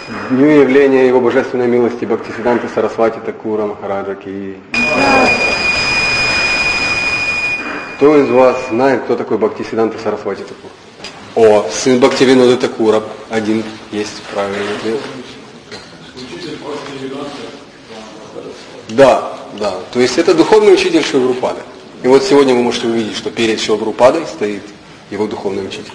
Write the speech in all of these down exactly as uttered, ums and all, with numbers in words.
Дню явления Его Божественной милости Бхактисиддханты Сарасвати Такура Махараджа Ки. Кто из вас знает, кто такой Бхактисиддханта Сарасвати Такур? О, сын Бхактивиноды Такура. Один есть правильный ответ. Да, да. То есть это духовный учитель Шрила Прабхупады. И вот сегодня вы можете увидеть, что перед Шрилой Прабхупадой стоит его духовный учитель.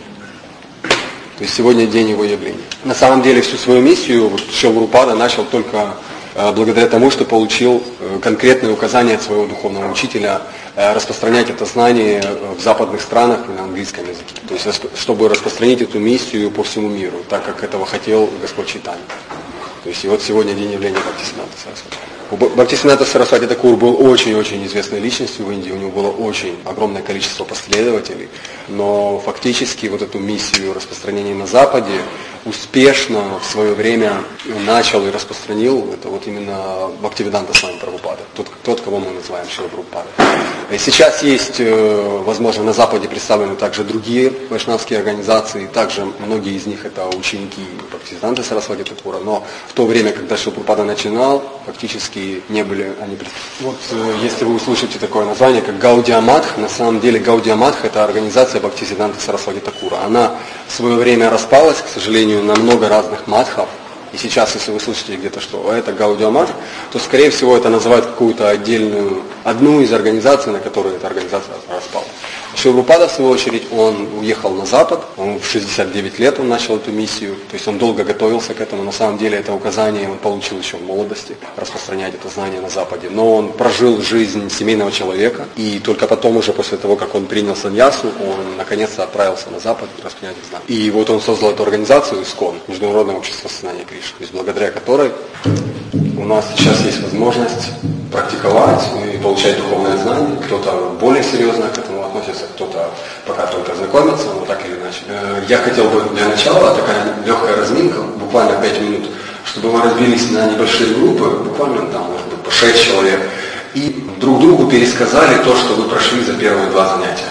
То есть сегодня день его явления. На самом деле всю свою миссию вот, Шрила Прабхупада начал только э, благодаря тому, что получил э, конкретные указания от своего духовного учителя э, распространять это знание в западных странах и на английском языке. То есть расп- чтобы распространить эту миссию по всему миру, так как этого хотел Господь Чайтанья. То есть и вот сегодня день явления Бхактисиддханты Сарасвати. Бхактисиддханта Сарасвати Такур был очень-очень известной личностью в Индии, у него было очень огромное количество последователей, но фактически вот эту миссию распространения на Западе успешно в свое время начал и распространил, это вот именно Бхактивиданта Свами Прабхупада, тот, тот, кого мы называем Шрила Прабхупада. Сейчас есть, возможно, на Западе представлены также другие вайшнавские организации, также многие из них это ученики Бхактисиддханты Сарасвати Такура, но в то время, когда Шрила Прабхупада начинал, фактически не были они представлены. Вот если вы услышите такое название, как Гаудия Матх, на самом деле Гаудия Матх это организация Бхактисиддханты Сарасвати Такура. Она в свое время распалась, к сожалению, на много разных матхов. И сейчас, если вы слышите где-то, что это Гаудия Матх, то, скорее всего, это называют какую-то отдельную, одну из организаций, на которой эта организация распалась. Шрила Прабхупада, в свою очередь, он уехал на Запад, он в шестьдесят девять лет он начал эту миссию, то есть он долго готовился к этому, на самом деле это указание он получил еще в молодости, распространять это знание на Западе, но он прожил жизнь семейного человека, и только потом уже после того, как он принял саньясу, он наконец-то отправился на Запад распространять это знание. И вот он создал эту организацию ИСККОН, Международное общество сознания Кришны, то есть благодаря которой у нас сейчас есть возможность практиковать и получать духовное знание. Кто-то более серьезно к этому относится, кто-то пока только знакомится, но так или иначе. Я хотел бы для начала такая легкая разминка, буквально пять минут, чтобы мы разбились на небольшие группы, буквально там, может быть, по шесть человек, и друг другу пересказали то, что вы прошли за первые два занятия.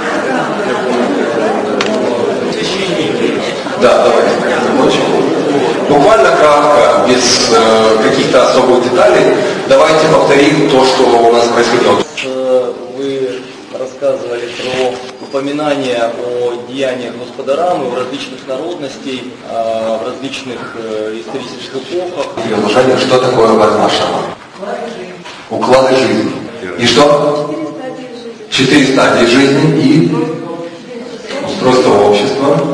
Да, давайте закончим. Буквально кратко, без э, каких-то особых деталей, давайте повторим то, что у нас происходило. Вы рассказывали про упоминания о деяниях Господа Рамы у различных народностей, в различных исторических эпохах. Изложение, что такое Варнашрама? Уклады жизни. И что? Четыре стадии жизни и устройство общества.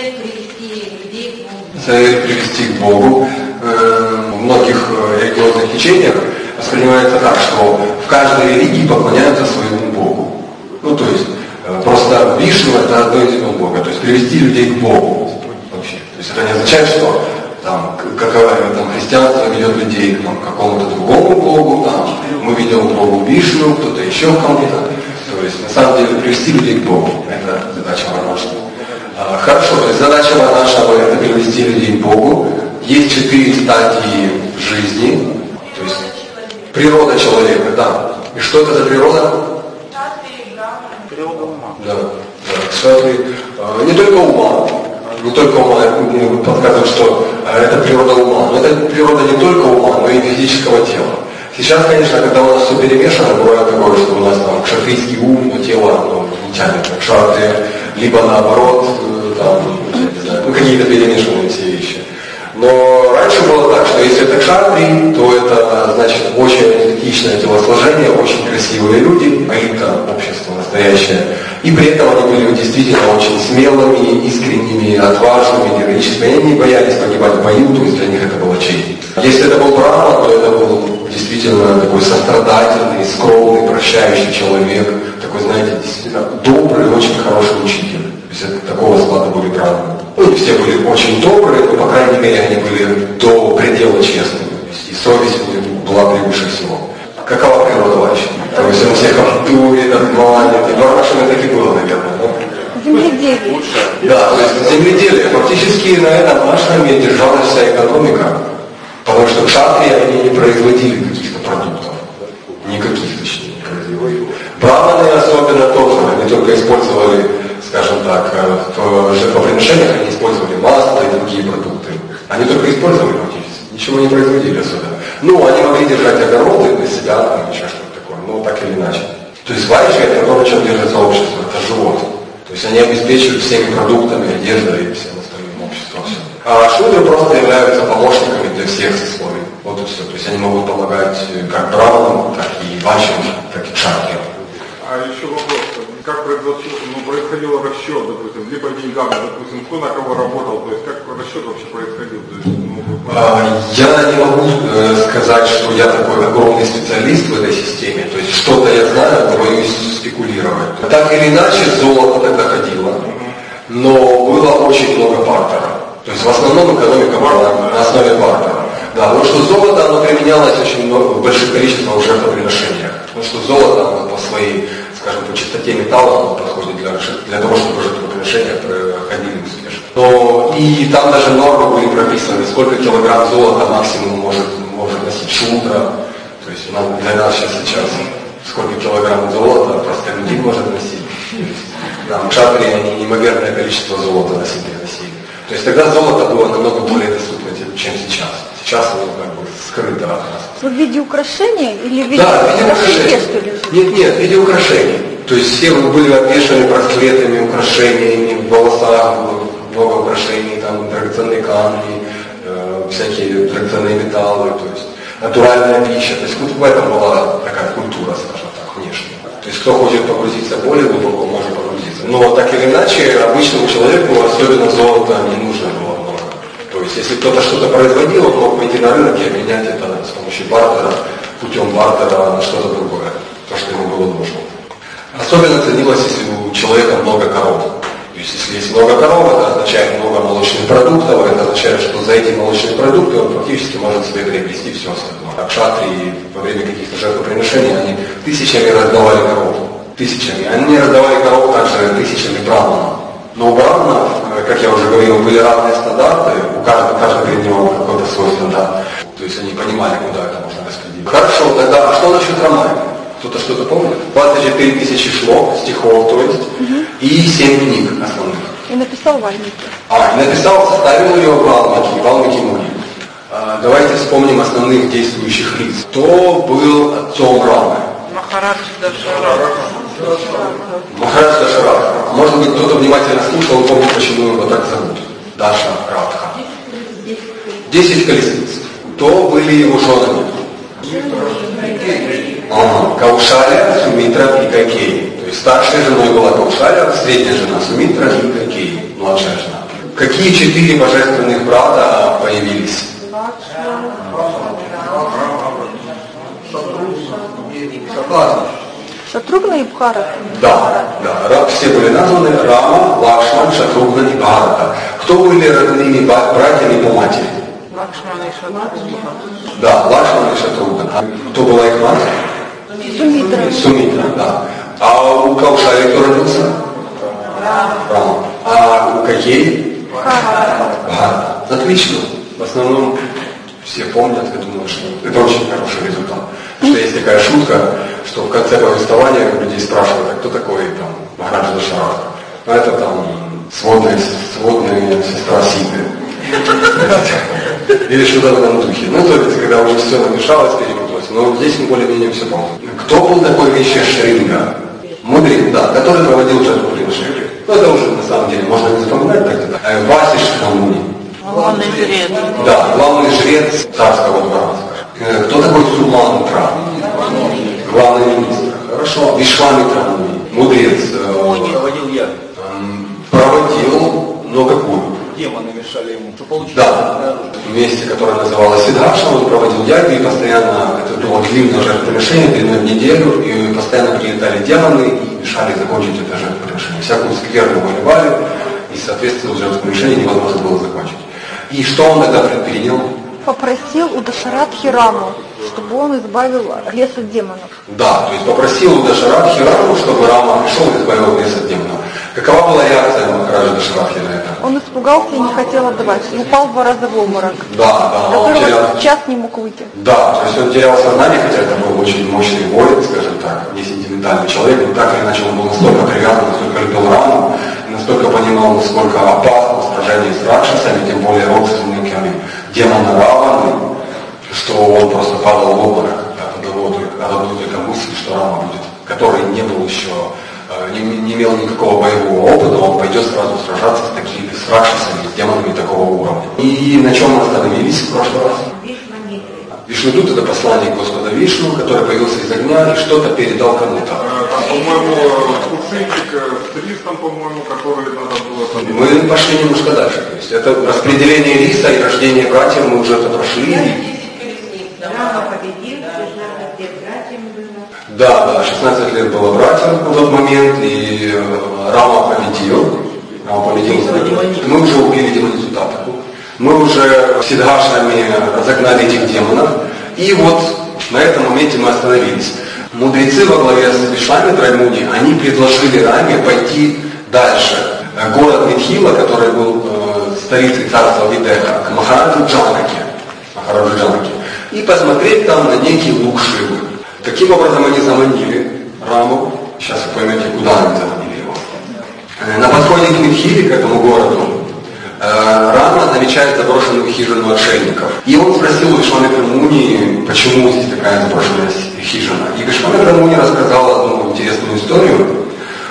Цель привести к Богу. В многих религиозных течениях воспринимается так, что в каждой религии поклоняются своему Богу. Ну, то есть, просто Вишну это одно из имен Бога, то есть привести людей к Богу вообще. То есть это не означает, что там, какое там, христианство ведет людей там, к какому-то другому Богу, там, мы ведем к Богу Вишну, кто-то еще к кому-то. То есть, на самом деле, привести людей к Богу. Это задача Варнашрама. Хорошо, то есть задача Варнашрама это привести людей к Богу. Есть четыре стадии жизни, то есть природа человека, да. И что это за природа? Природа ума. Да, да. Кстати, не только ума, не только ума, я подсказываю, что это природа ума, но это природа не только ума, но и физического тела. Сейчас, конечно, когда у нас все перемешано, бывает такое, что у нас там кшатрийский ум, но тело ну, не тянет к кшатре, либо наоборот, там, не знаю, ну, какие-то перемешанные все вещи. Но раньше было так, что если это кшатри, то это значит очень эстетичное телосложение, очень красивые люди, элита общества настоящее. И при этом они были действительно очень смелыми, искренними, отважными, героическими. Они не боялись погибать в бою, то есть для них это было честь. Если это был Брахма, то это был действительно такой сострадательный, скромный, прощающий человек, такой, знаете, действительно добрый и очень хороший учитель. То есть это, такого склада были Брахманы. Ну, все были очень добрые, но, по крайней мере, они были до предела честными. И совесть у них была превыше всего. Какова природа вообще? То есть он всех обдует, обманет. И Варнашраме так и было, наверное, да? Земледелие. Да, то есть земледелие. Фактически на этом Варнашраме держалась вся экономика. Потому что кшатрии они не производили каких-то продуктов. Никаких, точнее, не производили. Браманы особенно тоже, они только использовали, скажем так, в жертвоприношениях они использовали масло и другие продукты. Они только использовали фактически, ничего не производили особенно. Ну, они могли держать огороды для себя, там, еще что-то такое, ну, так или иначе. То есть варежи — это то, на чем держится общество, это живот. То есть они обеспечивают всеми продуктами, одеждой и всем остальным обществом. А шудры просто являются помощниками для всех сословий. Вот и все. То есть они могут помогать как бравнам, так и вачам, так и шаркерам. А еще вопрос, как произошел, ну, происходил расчет, допустим, либо деньгами, допустим, кто на кого работал, то есть как расчет вообще происходил? То есть, ну, а, я не могу э, сказать, что я такой огромный специалист в этой системе, то есть что-то я знаю, но боюсь спекулировать. Так или иначе, золото тогда ходило, но было очень много бартера. То есть в основном экономика была на основе бартера. Да, потому что золото, оно применялось очень много, в больших количествах в жертвоприношениях. Потому что золото, оно по своей, скажем, по чистоте металла, оно подходит для, для того, чтобы жертвоприношения проходили успешно. Но и там даже нормы были прописаны, сколько килограмм золота максимум может, может носить шутра. То есть для нас сейчас сейчас сколько килограмм золота простолюдин может носить. Там шатрии, они неимоверное количество золота на себе носили. То есть тогда золото было намного более доступно, чем сейчас. Сейчас оно как бы скрыто от нас. В виде украшения или в виде, да, в виде украшений? Что ли? Нет, нет, в виде украшений. То есть все были обвешаны браслетами, украшениями, в волосах много украшений, там драгоценные камни, э, всякие драгоценные металлы, то есть натуральная пища. То есть вот в этом была такая культура, скажем так, внешняя. То есть кто хочет погрузиться более глубоко, может погрузиться. Но так или иначе, обычному человеку особенно золото не нужно было много. То есть если кто-то что-то производил, он мог пойти на рынок и обменять это с помощью бартера, путем бартера на что-то другое, то, что ему было нужно. Особенно ценилось, если у человека много коров. То есть если есть много коров, это означает много молочных продуктов, это означает, что за эти молочные продукты он фактически может себе приобрести все остальное. А кшатрии во время каких-то жертвоприношений, они тысячами раздавали коров. Тысячами. Они раздавали коров также тысячами браманов. Но у браманов, как я уже говорил, были разные стандарты, у каждого, каждый принимал какой-то свой стандарт. То есть они понимали, куда это можно распределить. Хорошо, тогда, а что насчет Рамайна? Кто-то что-то помнит? двадцать четыре тысячи шлок, стихов, то есть, угу. И семь книг основных. И написал Вальмики. А, и написал, составил ее Валмики, Валмики Муни. А, давайте вспомним основных действующих лиц. Кто был отцом Рамы? Махарадж Дашаратха. Махарадж Дашаратха. Может быть, кто-то внимательно слушал, он помнит, почему его так зовут. Дашаратха. Десять колесниц. Кто были его женами? Ага. Каушаля, Сумитра и Кайкеи. То есть старшей женой была Каушаля, средняя жена Сумитра и Кайкеи, младшая жена. Какие четыре божественных брата появились? Шатругна и Бхарата. Да, да. Все были названы Рама, Лакшман, Шатругна и Бхарата. Кто были родными братьями по матери? Лакшман и Шатругна. Да, Лакшман и Шатругна. А кто была их мать? Сумитра. Сумитра, да. А у Каушали кто родился? Рама. А у Кайкеи? Бхарата. Отлично. В основном все помнят, я думаю, что это очень хороший результат. Что есть такая шутка, что в конце повествования людей спрашивают, а кто такой там Махарадж Дашаратха? А это там сводная, сводная сестра Ситы. Или что-то в этом духе. Ну, то есть, когда уже все намешалось, перепуталось. Но здесь мы более-менее все помним. Кто был такой Вишья Шринга? Мудрец, да, который проводил жертвоприношение. Ну, это уже на самом деле можно не запоминать так-то. Васиш Хамуни. Главный жрец. Да, главный жрец царского двора, скажем. Кто такой Сумантра? Главный министр. Хорошо. Вишвамитра, мудрец. Проводил я. Проводил, но какую? Демоны мешали ему. Что получилось? Да. В месте, которое называлось Сиддхарша, он проводил ягу, и постоянно, это было длинное жертвоприношение, длиной в неделю, и постоянно прилетали демоны и мешали закончить это жертвоприношение. Всякую скверну выливали, и, соответственно, жертвоприношение невозможно было закончить. И что он тогда предпринял? Попросил у Дашаратхи Раму, чтобы он избавил лес от демонов. Да, то есть попросил у Дашаратхи Раму, чтобы Рама пришел и избавил лес от демонов. Какова была реакция Махараджа Дашаратхи на это? Он испугался и не хотел отдавать. И упал два раза в обморок. Да, да. Которого Он терял... час не мог выйти. Да, то есть он терял сознание, хотя это был очень мощный воин, скажем так, не сентиментальный человек, но так или иначе он был настолько привязан, настолько любил Раму, настолько понимал, насколько опасно сражение с ракшасами, тем более родственниками демона Раваны, что он просто падал в обморок от одного только, от одной только мысли, что Рама будет, который не был еще, не, не имел никакого боевого опыта, он пойдет сразу сражаться с такими, с ракшасами, с демонами такого уровня. И на чем мы остановились в прошлый раз? Вишнудут — это посланник Господа Вишну, который появился из огня и что-то передал кому-то. Там, по-моему, кувшинчик с рисом, по-моему, который надо было... Мы пошли немножко дальше. То есть это распределение риса и рождение братьев мы уже это прошли. Рама победил, шестнадцать лет братьям было. Да, да, шестнадцать лет было братьям в тот момент, и Рама победил. Рама победил. Мы уже убили демоницу Татаку. Мы уже сидхашами разогнали этих демонов. И вот на этом моменте мы остановились. Мудрецы во главе с Вишвамитрой Муни, они предложили Раме пойти дальше. Город Митхила, который был э, столицей царства Видеха, к Махараджу Джанаке, Махараджу Джанаке, и посмотреть там на некий луг Шивы. Таким образом они заманили Раму. Сейчас вы поймете, куда они заманили его. На подходе к Митхиле, к этому городу, Рама замечает заброшенную хижину отшельников. И он спросил у Вишвамитры Муни, почему здесь такая заброшенная хижина. И Вишвамитра Муни рассказал одну интересную историю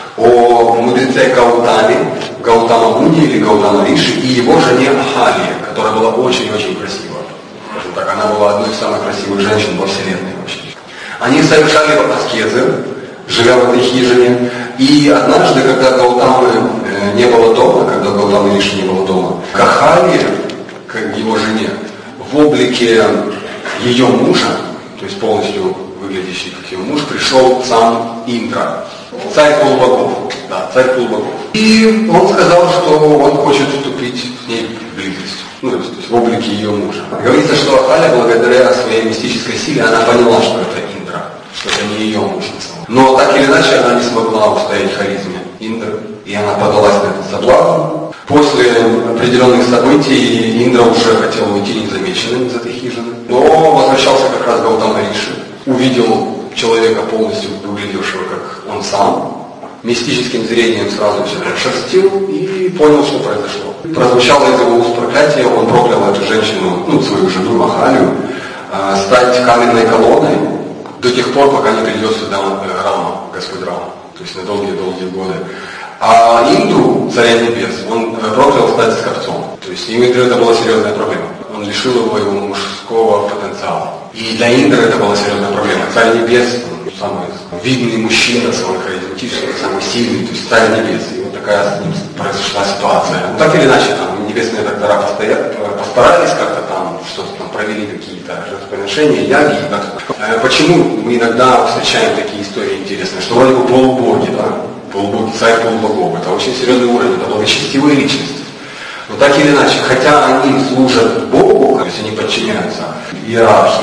о мудреце Гаутаме, Гаутама Муни или Гаутама Риши, и его жене Ахалии, которая была очень-очень красива. Скажем так, она была одной из самых красивых женщин во Вселенной вообще. Они совершали аскезы, живя в этой хижине. И однажды, когда Гаутамы э, не было дома, когда Гаутамы Риши не было дома, к Ахалии, к его жене, в облике ее мужа, то есть полностью выглядящий как ее муж, пришел сам Индра, царь полубогов. Да, царь полубогов. И он сказал, что он хочет вступить с ней в близость. Ну, то есть в облике ее мужа. Говорится, что Ахалия, благодаря своей мистической силе, она поняла, что это Индра, что это не ее муж. Но так или иначе она не смогла устоять харизме Индры, и она подалась на этот соблазн. После определенных событий Индра уже хотел уйти незамеченным из этой хижины. Но возвращался как раз Гаутама Риши, увидел человека полностью выглядевшего как он сам, мистическим зрением сразу все прошерстил и понял, что произошло. Прозвучало из его уст проклятие, он проклял эту женщину, ну, свою жену Махалию, стать каменной колонной до тех пор, пока не придет сюда Рама, Господь Рама, то есть на долгие-долгие годы. А Индру, царя небес, он проклял стать скопцом. То есть ему это была серьезная проблема. Он лишил его его мужского потенциала. И для Индры это была серьезная проблема. Царь небес, самый видный мужчина, самый харизматичный, самый сильный, то есть царь небес. И вот такая с ним произошла ситуация. Ну, так или иначе, там небесные доктора постоят, постарались как-то там, что-то там провели какие-то жертвоприношения, яги. Почему мы иногда встречаем такие истории интересные, что вроде бы полубоги, да? Полубоги, царь полубогов. Это очень серьезный уровень, это благочестивые личности. Но так или иначе, хотя они служат Богу, то есть они подчиняются иерархии,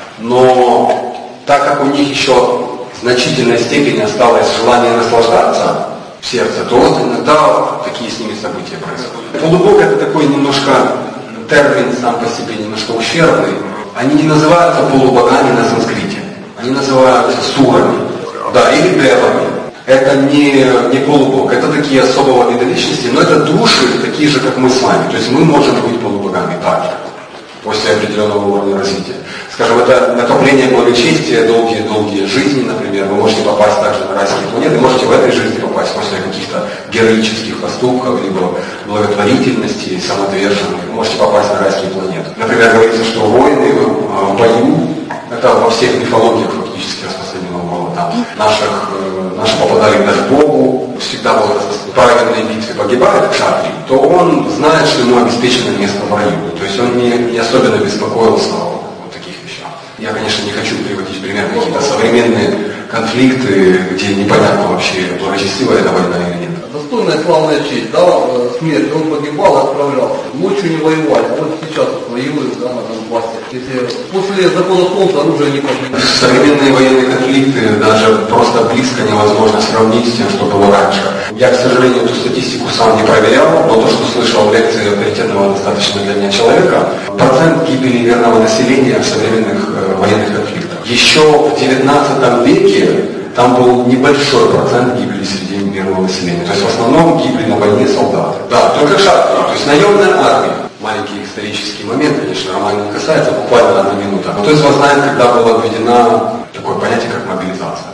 но так как у них еще в значительной степени осталось желание наслаждаться в сердце, то вот иногда такие с ними события происходят. Полубог — это такой немножко термин сам по себе немножко ущербный. Они не называются полубогами на санскрите, они называются сурами, да, или девами. Это не, не полубог, это такие особого вида личности, но это души, такие же, как мы с вами. То есть мы можем быть полубогами также, после определенного уровня развития. Скажем, это накопление благочестия, долгие-долгие жизни, например. Вы можете попасть также на райские планеты, можете в этой жизни попасть после каких-то героических поступков, либо благотворительности, самоотверженных. Вы можете попасть на райские планеты. Например, говорится, что воины в бою, это во всех мифологиях фактически распространено было. Там наших, наши попадали даже к Богу, всегда было в праведной битве погибает кшатри, то он знает, что ему обеспечено место в раю. То есть он не, не особенно беспокоился о вот таких вещах. Я, конечно, не хочу приводить пример какие-то современные конфликты, где непонятно вообще, благочестивая эта война или нет. Достойная славная честь, да, смерть, он погибал, отправлялся. Ночью не воевали, а вот сейчас вот воюют, да, на Донбассе. Если после закона солнца оружие не победит. Современные военные конфликты даже просто близко невозможно сравнить с тем, что было раньше. Я, к сожалению, эту статистику сам не проверял, но то, что слышал в лекции авторитетного достаточно для меня человека, процент гибели мирного населения в современных э, военных конфликтах. Еще в девятнадцатом веке там был небольшой процент гибели среди мирного населения. населения. То есть в основном гибли на войне солдаты. Да, только шатки, то есть наемная армия. Маленький исторический момент, конечно, роман не касается, буквально одна минута. То есть вы знаете, когда была введена такое понятие, как мобилизация.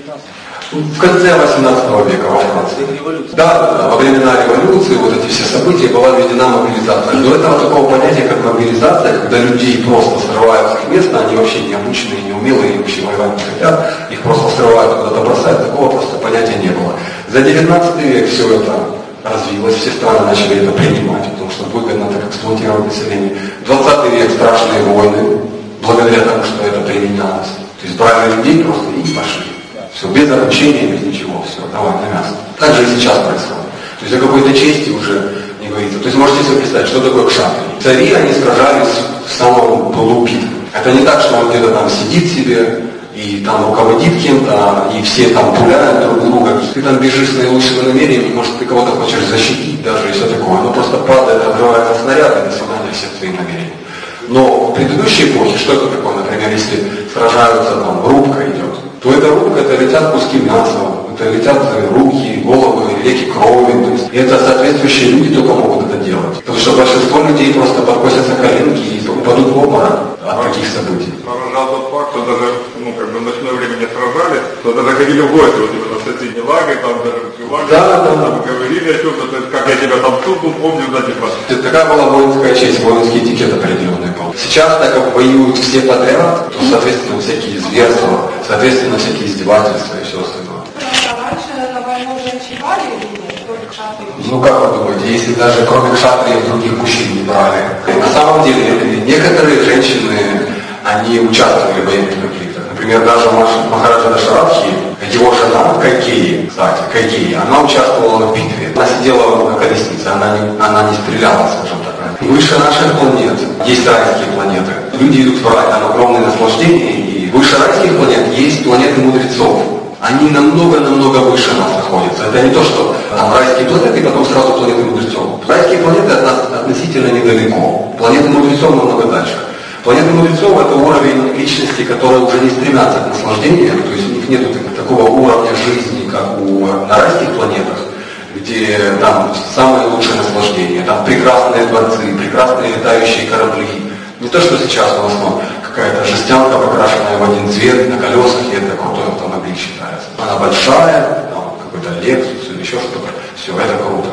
В конце восемнадцатого века во Франции. Да, да, во времена революции, вот эти все события, была введена мобилизация. До этого такого понятия, как мобилизация, когда людей просто срывают с их места, они вообще не обученные, не умелые, вообще воевать не хотят, их просто срывают, куда-то бросают, такого просто понятия не было. За девятнадцатый век все это развилось, все страны начали это принимать, потому что выгодно так эксплуатировать население. двадцатый век страшные войны, благодаря тому, что это применялось. То есть брали людей просто и пошли. Все, без обучения, без ничего, все, давай на мясо. Так же и сейчас происходит. То есть о какой-то чести уже не говорится. То есть можете себе представить, что такое кшатри. Цари, они сражались в самом пылу битвы. Это не так, что он где-то там сидит себе и там руководит кем-то, и все там пуляют друг друга. Ты там бежишь с наилучшими намерениями, может ты кого-то хочешь защитить даже и все такое. Но просто падает, отрывается снаряд, и до свидания все твои намерения. Но в предыдущей эпохе, что это такое, например, если сражаются, там рубка идет, то эта рубка, это летят куски мяса, это летят руки, головы, реки крови. То есть, и это соответствующие люди только могут это делать. Потому что большинство людей просто подкосятся коленки и упадут в обморок от таких событий. Поражал тот факт, что даже, ну, как бы в ночное время не сражались, что даже ходили в гости, вот именно в соседний лагерь, там даже в лагерь, да, да, там говорили о чем-то, то есть, как я тебя там тут, тут помню, да, типа. Такая была воинская честь, воинский этикет определенный был. Сейчас, так как воюют все подряд, то, соответственно, всякие зверства, соответственно, всякие издевательства и все остальное. Раньше на войну женщин брали или нет? Только кшатрии? Ну как вы думаете, если даже кроме кшатриев других мужчин не брали? На самом деле, некоторые женщины, они участвовали в военных конфликтах. Например, даже Махараджа Дашарадхи, его жена Кайкеи, кстати, Кайкеи, она участвовала в битве. Она сидела на колеснице, она не, она не стреляла, скажем так. Выше наших планет есть райские планеты. Люди идут в рай, там огромное наслаждение, и выше райских планет есть планеты мудрецов. Они намного-намного выше нас находятся. Это не то, что там райские планеты и потом сразу планеты мудрецов. Райские планеты от нас относительно недалеко. Планеты мудрецов намного дальше. Планеты мудрецов – это уровень личности, которые уже не стремятся к наслаждению, то есть у них нет такого уровня жизни, как у, на райских планетах, где там самое лучшее наслаждение, там прекрасные дворцы, прекрасные летающие корабли. Не то, что сейчас у нас ну, какая-то жестянка, покрашенная в один цвет, на колесах, и это крутой автомобиль считается. Она большая, там какой-то Lexus или еще что-то, все, это круто.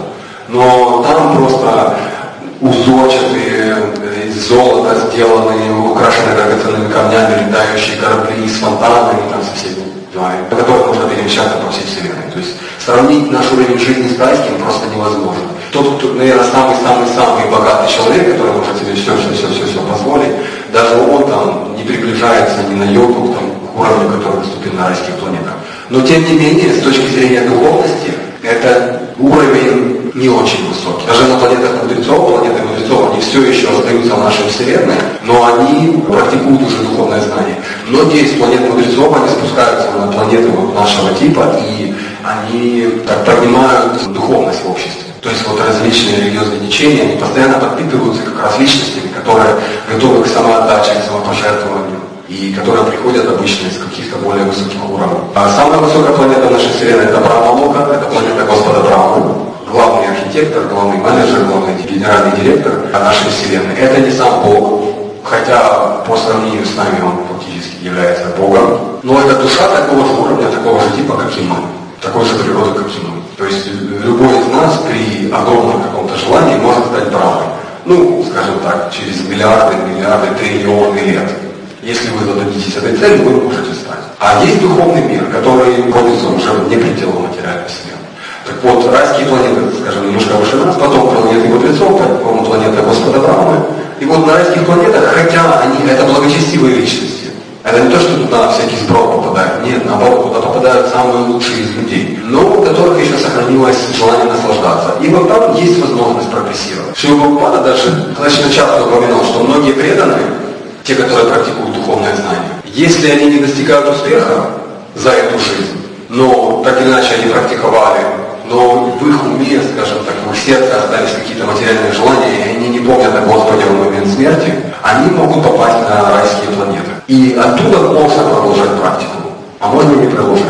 Но там просто узорчатые, из золота сделанные, украшенные драгоценными камнями, летающие корабли с фонтанами, там со всеми делами, по которым можно перемещаться по всей вселенной. То есть сравнить наш уровень жизни с райским просто невозможно. Тот, кто, наверное, самый-самый-самый богатый человек, который может себе все-все-все-все позволить, даже он там не приближается ни на йогу там, к уровню, который доступен на райских планетах. Но тем не менее, с точки зрения духовности, это уровень не очень высокий. Даже на планетах мудрецов, планеты мудрецов, они все еще остаются в нашей Вселенной, но они практикуют уже духовное знание. Многие из планет мудрецов, они спускаются на планеты вот нашего типа, и они так поднимают духовность в обществе. То есть вот различные религиозные течения, они постоянно подпитываются как раз личностями, которые готовы к самоотдаче, к самопожертвованию, и которые приходят обычно из каких-то более высоких уровней. А самая высокая планета нашей Вселенной – это Брахма-лока, это планета Господа Брахмы, главный архитектор, главный менеджер, главный генеральный директор нашей Вселенной. Это не сам Бог, хотя по сравнению с нами он фактически является Богом, но это душа такого же уровня, такого же типа, как и мы, такой же природы, как и мы. То есть любой из нас при огромном каком-то желании может стать Брахмой. Ну, скажем так, через миллиарды, миллиарды, триллионы лет. Если вы зададитесь этой целью, вы можете стать. А есть духовный мир, который находится уже вне пределов материальной вселенной. Так вот, райские планеты, скажем, немножко выше нас, потом планеты мудрецов, потом планета Господа Брахмы. И вот на райских планетах, хотя они, это благочестивые личности, это не то, что туда всякий сброд попадает, нет, наоборот, туда попадают самые лучшие из людей, но у которых еще сохранилось желание наслаждаться. И вот там есть возможность прогрессировать. Шрила Прабхупада даже достаточно часто упоминал, что многие преданные, те, которые практикуют духовное знание, если они не достигают успеха за эту жизнь, но так или иначе они практиковали, но в их уме, скажем так, в их сердце остались какие-то материальные желания, и они не помнят о Господе в момент смерти, они могут попасть на райские планеты. И оттуда можно продолжать практику, а можно не продолжать. То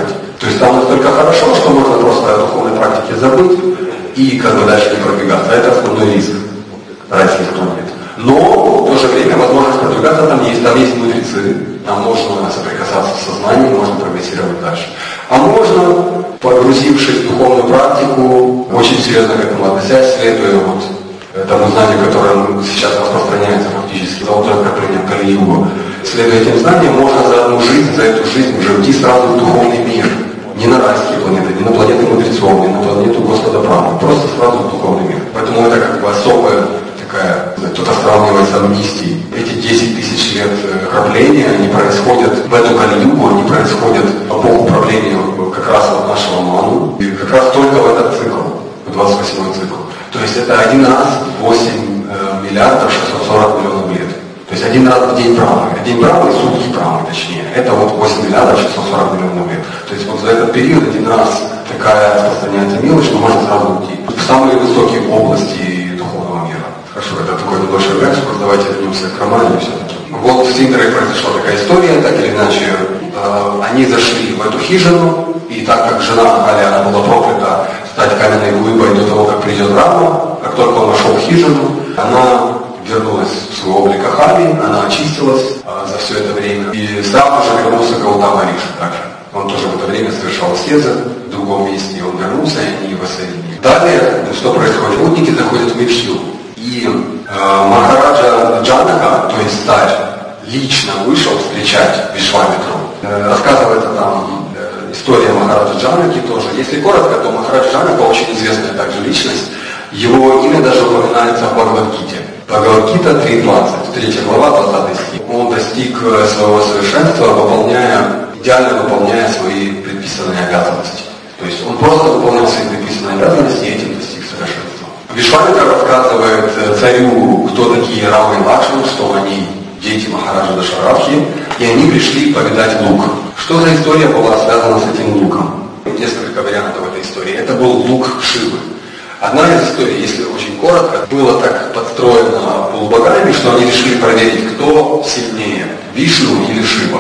То есть там настолько хорошо, что можно просто о духовной практике забыть и как бы дальше не пробегаться. Это основной риск. Раньше никто нет. Но в то же время возможность продвигаться там есть. Там есть мудрецы, там можно соприкасаться с сознанием, можно прогрессировать дальше. А можно, погрузившись в духовную практику, очень серьезно к этому относясь, следуя вот тому знанию, которое сейчас распространяется фактически, золотое окропление Кали-югу, следуя этим знаниям, можно за одну жизнь, за эту жизнь уже уйти сразу в духовный мир. Не на райские планеты, не на планеты мудрецов, не на планету Господа Брахмы, просто сразу в духовный мир. Поэтому это как бы особая такая, кто-то сравнивает с амнистией. Эти десять тысяч лет окропления, они происходят в эту Кали-югу, они происходят по управлению как раз от нашего ману, и как раз только в этот цикл, в двадцать восьмой цикл. То есть это один раз восемь миллиардов шестьсот сорок миллионов лет. То есть один раз в день Брахмы. День Брахмы, сутки Брахмы, точнее. Это вот восемь миллиардов шестьсот сорок миллионов лет. То есть вот за этот период один раз такая распространяется мелочь, что можно сразу уйти в самые высокие области духовного мира. Хорошо, это такой небольшой экскурс, давайте вернемся к роману и все-таки. Вот в Синдере произошла такая история, так или иначе, э, они зашли в эту хижину, и так как жена Али, она была проклята стать каменной глыбой до того, как придет Рама, как только он вошел в хижину, она вернулась в свой облик Ахали, она очистилась а, за все это время. И сразу же вернулся Гаутама Риши также. Он тоже в это время совершал аскезы в другом месте, и он вернулся, и они его соединили. Далее, что происходит? Путники заходят в Микшу. И э, Махараджа Джанака, то есть царь, лично вышел встречать Вишвамитру. Э, рассказывается там э, история Махараджа Джанаки тоже. Если коротко, то Махараджа Джанака очень известная также личность. Его имя даже упоминается в Бхагавад-гите. Бхагавад-гита три двадцать, третья глава, двадцатый стих. Он достиг своего совершенства, выполняя, идеально выполняя свои предписанные обязанности. То есть он просто выполнял свои предписанные обязанности и этим достиг совершенства. Вишвамитра рассказывает царю, кто такие Рама и Лакшман, что они дети Махараджа Дашарадхи, и они пришли повидать лук. Что за история была связана с этим луком? Несколько вариантов этой истории. Это был лук Шивы. Одна из историй, если очень коротко, было так подстроено полубогами, что они решили проверить, кто сильнее, Вишну или Шива.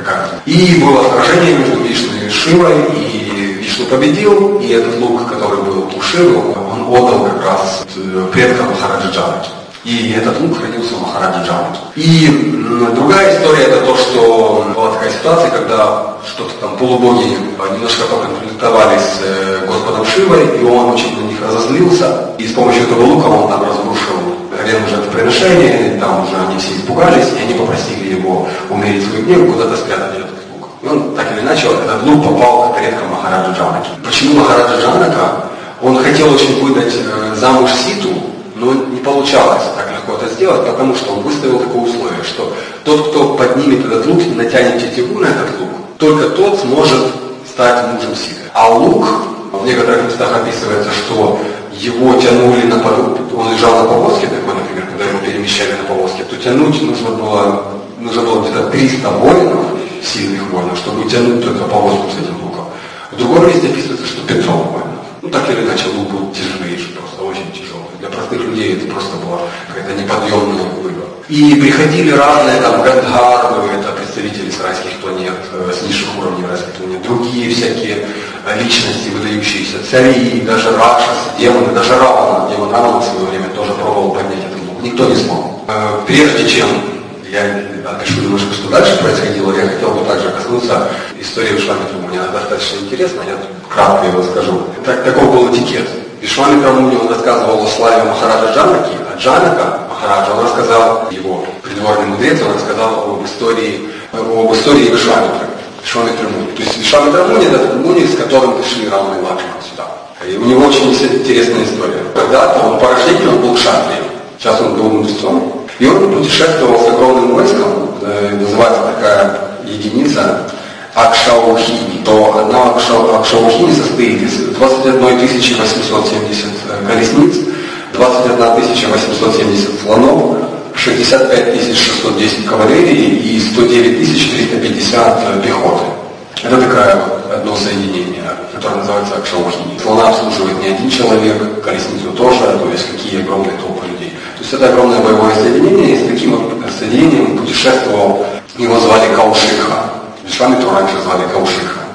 И было сражение между Вишну и Шивой, и Вишну победил, и этот лук, который был у Шивы, он отдал как раз предкам Махараджа Джанаки. И этот лук хранился у Махараджа Джанаки. И другая история, это то, что была такая ситуация, когда что-то там полубоги немножко поконфликтовали с Господом Шивой, и он очень на них разозлился, и с помощью этого лука он там разрушил арену жертвоприношения, там уже они все испугались, и они попросили его умерить свой гнев, куда-то спрятать этот лук. И он так или иначе, этот лук попал к предкам Махараджа Джанаки. Почему Махараджа Джанака? Он хотел очень выдать замуж Ситу, но не получалось так легко это сделать, потому что он выставил такое условие, что тот, кто поднимет этот лук и натянет тетиву на этот лук, только тот сможет стать мужем Ситы. А лук, в некоторых местах описывается, что его тянули на повозке, он лежал на повозке такой, например, когда его перемещали на повозке, то тянуть нужно было, нужно было где-то триста воинов, сильных воинов, чтобы тянуть только повозку с этим луком. В другом месте описывается, что пятьсот воинов. Ну так или иначе лук был тяжелейший, просто очень тяжелый. Для простых людей это просто была какая-то неподъемная глыба. И приходили разные там Гандхарвы, это представители с райских планет, с низших уровней райских планет, другие всякие личности, выдающиеся цари, даже ракшасы, демоны, даже Равана, демон Равана в свое время тоже пробовал поднять этот лук. Никто не смог. Прежде чем я опишу немножко, что дальше происходило, я хотел бы также коснуться истории Вишвамитры Муни. Она достаточно интересна, я кратко ее расскажу. Так, таков был этикет. Вишвамитра Муни, он рассказывал о славе Махараджа Джанаки, а Джанака, Махараджа, он рассказал, его придворный мудрец, он рассказал об истории, об истории Вишвамитры, Вишвамитра Муни. То есть Вишвамитра Муни — это Муни, с которым пришли Рама и Лакшман сюда. И у него очень интересная история. Когда-то он по рождению он был кшатрием, сейчас он был мудрецом. И он путешествовал с огромным войском, э, называется такая единица Акшаухини. То одна Акшаухини состоит из двадцати одной тысячи восьмисот семидесяти колесниц, двадцати одной тысячи восемьсот семьдесят слонов, шестьдесят пять тысяч шестьсот десять кавалерии и сто девять тысяч триста пятьдесят пехоты. Это такое одно соединение, которое называется Акшаухини. Слона обслуживает не один человек, колесницу тоже, то есть какие огромные толпы людей. То есть это огромное боевое соединение, и с таким вот соединением путешествовал, его звали Каушикха. Вишвамитру раньше звали Каушикха. Вот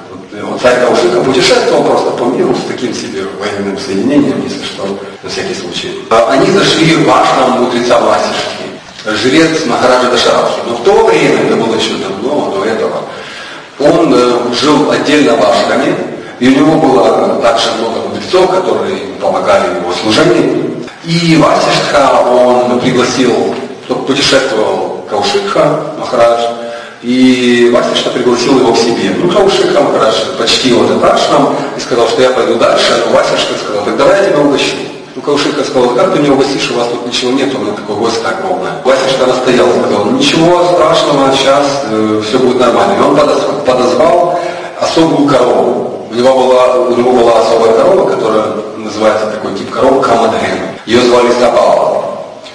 Царь Каушика путешествовал просто по миру с таким себе военным соединением, если что, на всякий случай. Они зашли в ашрам мудреца Васишки, жрец Махараджа Дашарадхи. Но в то время, это было еще давно, до этого, он э, жил отдельно в ашраме, и у него было также много мудрецов, которые ему помогали в его служении. И Васиштха он пригласил, кто путешествовал Каушикха Махарадж, и Васиштха пригласил его к себе. Ну, Каушикха Махарадж почтил этот ашрам и сказал, что я пойду дальше, но Васиштха сказал, так давай я тебя угощу. Ну, Каушикха сказал, как ты меня угостишь, у вас тут ничего нет, у меня такое гостье огромное. Васиштха настоял, сказал, ничего страшного, сейчас э, все будет нормально. И он подозвал, подозвал особую корову. У него была, у него была особая корова, которая называется такой тип коровы Камадхен. Ее звали Сабала.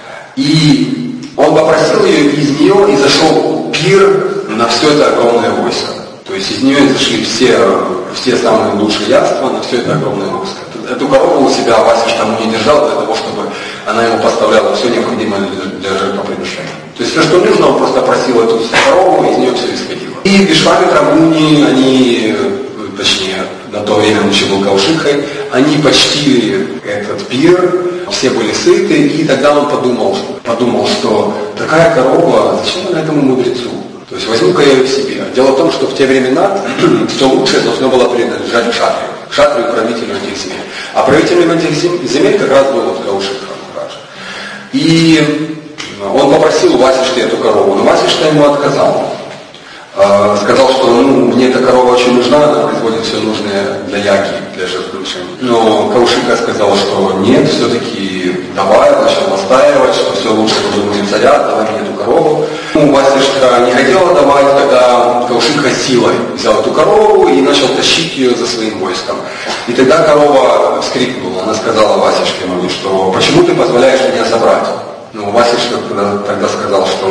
И он попросил ее, из нее изошел пир на все это огромное войско. То есть из нее изошли все, все самые лучшие яства на все это огромное войско. Эту корову у себя Васиштха не держал для того, чтобы она ему поставляла все необходимое для жертвоприношения. То есть все, что нужно, он просто просил эту корову, и из нее все исходило. И Вишвамитра Муни, они, точнее, на то время он еще был Каушикхой, они почтили этот пир, все были сыты, и тогда он подумал, подумал, что такая корова, зачем она этому мудрецу? То есть возьму-ка я ее к себе. Дело в том, что в те времена все лучшее должно было принадлежать кшатрию, кшатрию правителю этих земель. А правителем этих земель как раз был вот Каушикха Махарадж. И он попросил у Васиштхи эту корову, но Васиштха ему отказал. Сказал, что ну, мне эта корова очень нужна, она производит все нужное для яги, для жертвоприношения. Но Каушика сказал, что нет, все-таки давай, начал настаивать, что все лучше должен быть царя, давай мне эту корову. Ну, Васиштха не хотела давать, тогда Каушика силой взял эту корову и начал тащить ее за своим войском. И тогда корова вскрикнула, она сказала Васиштхе, что почему ты позволяешь меня забрать? Ну, Васиштха тогда сказал, что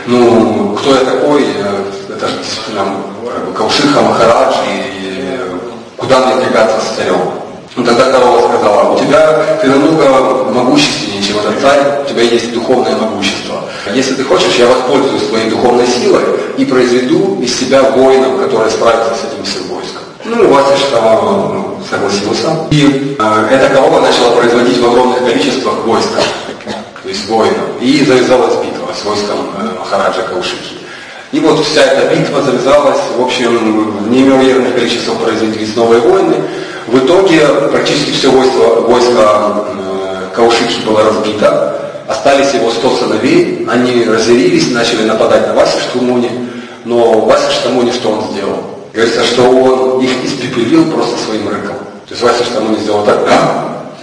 ну, кто я такой, это же действительно Каушикха Махарадж, и куда мне тягаться с царем? Ну, тогда корова сказала, у тебя, ты намного могущественнее, чем этот царь, у тебя есть духовное могущество. Если ты хочешь, я воспользуюсь твоей духовной силой и произведу из себя воинов, которые справятся с этим всем войском. Ну, Васиштха ну, согласился. И э, эта корова начала производить в огромных количествах войска. То есть воинов. И завязалась битва с войском э, Махараджа Каушики. И вот вся эта битва завязалась, в общем, в неимоверных количествах производились новые войны. В итоге практически все войско, войско э, Каушики было разбито. Остались его сто сыновей. Они разъярились, начали нападать на Васиштху Муни. Но Васиштха Муни что он сделал? Говорится, что он их испепелил просто своим рыком. То есть Васиштха Муни сделал так, да.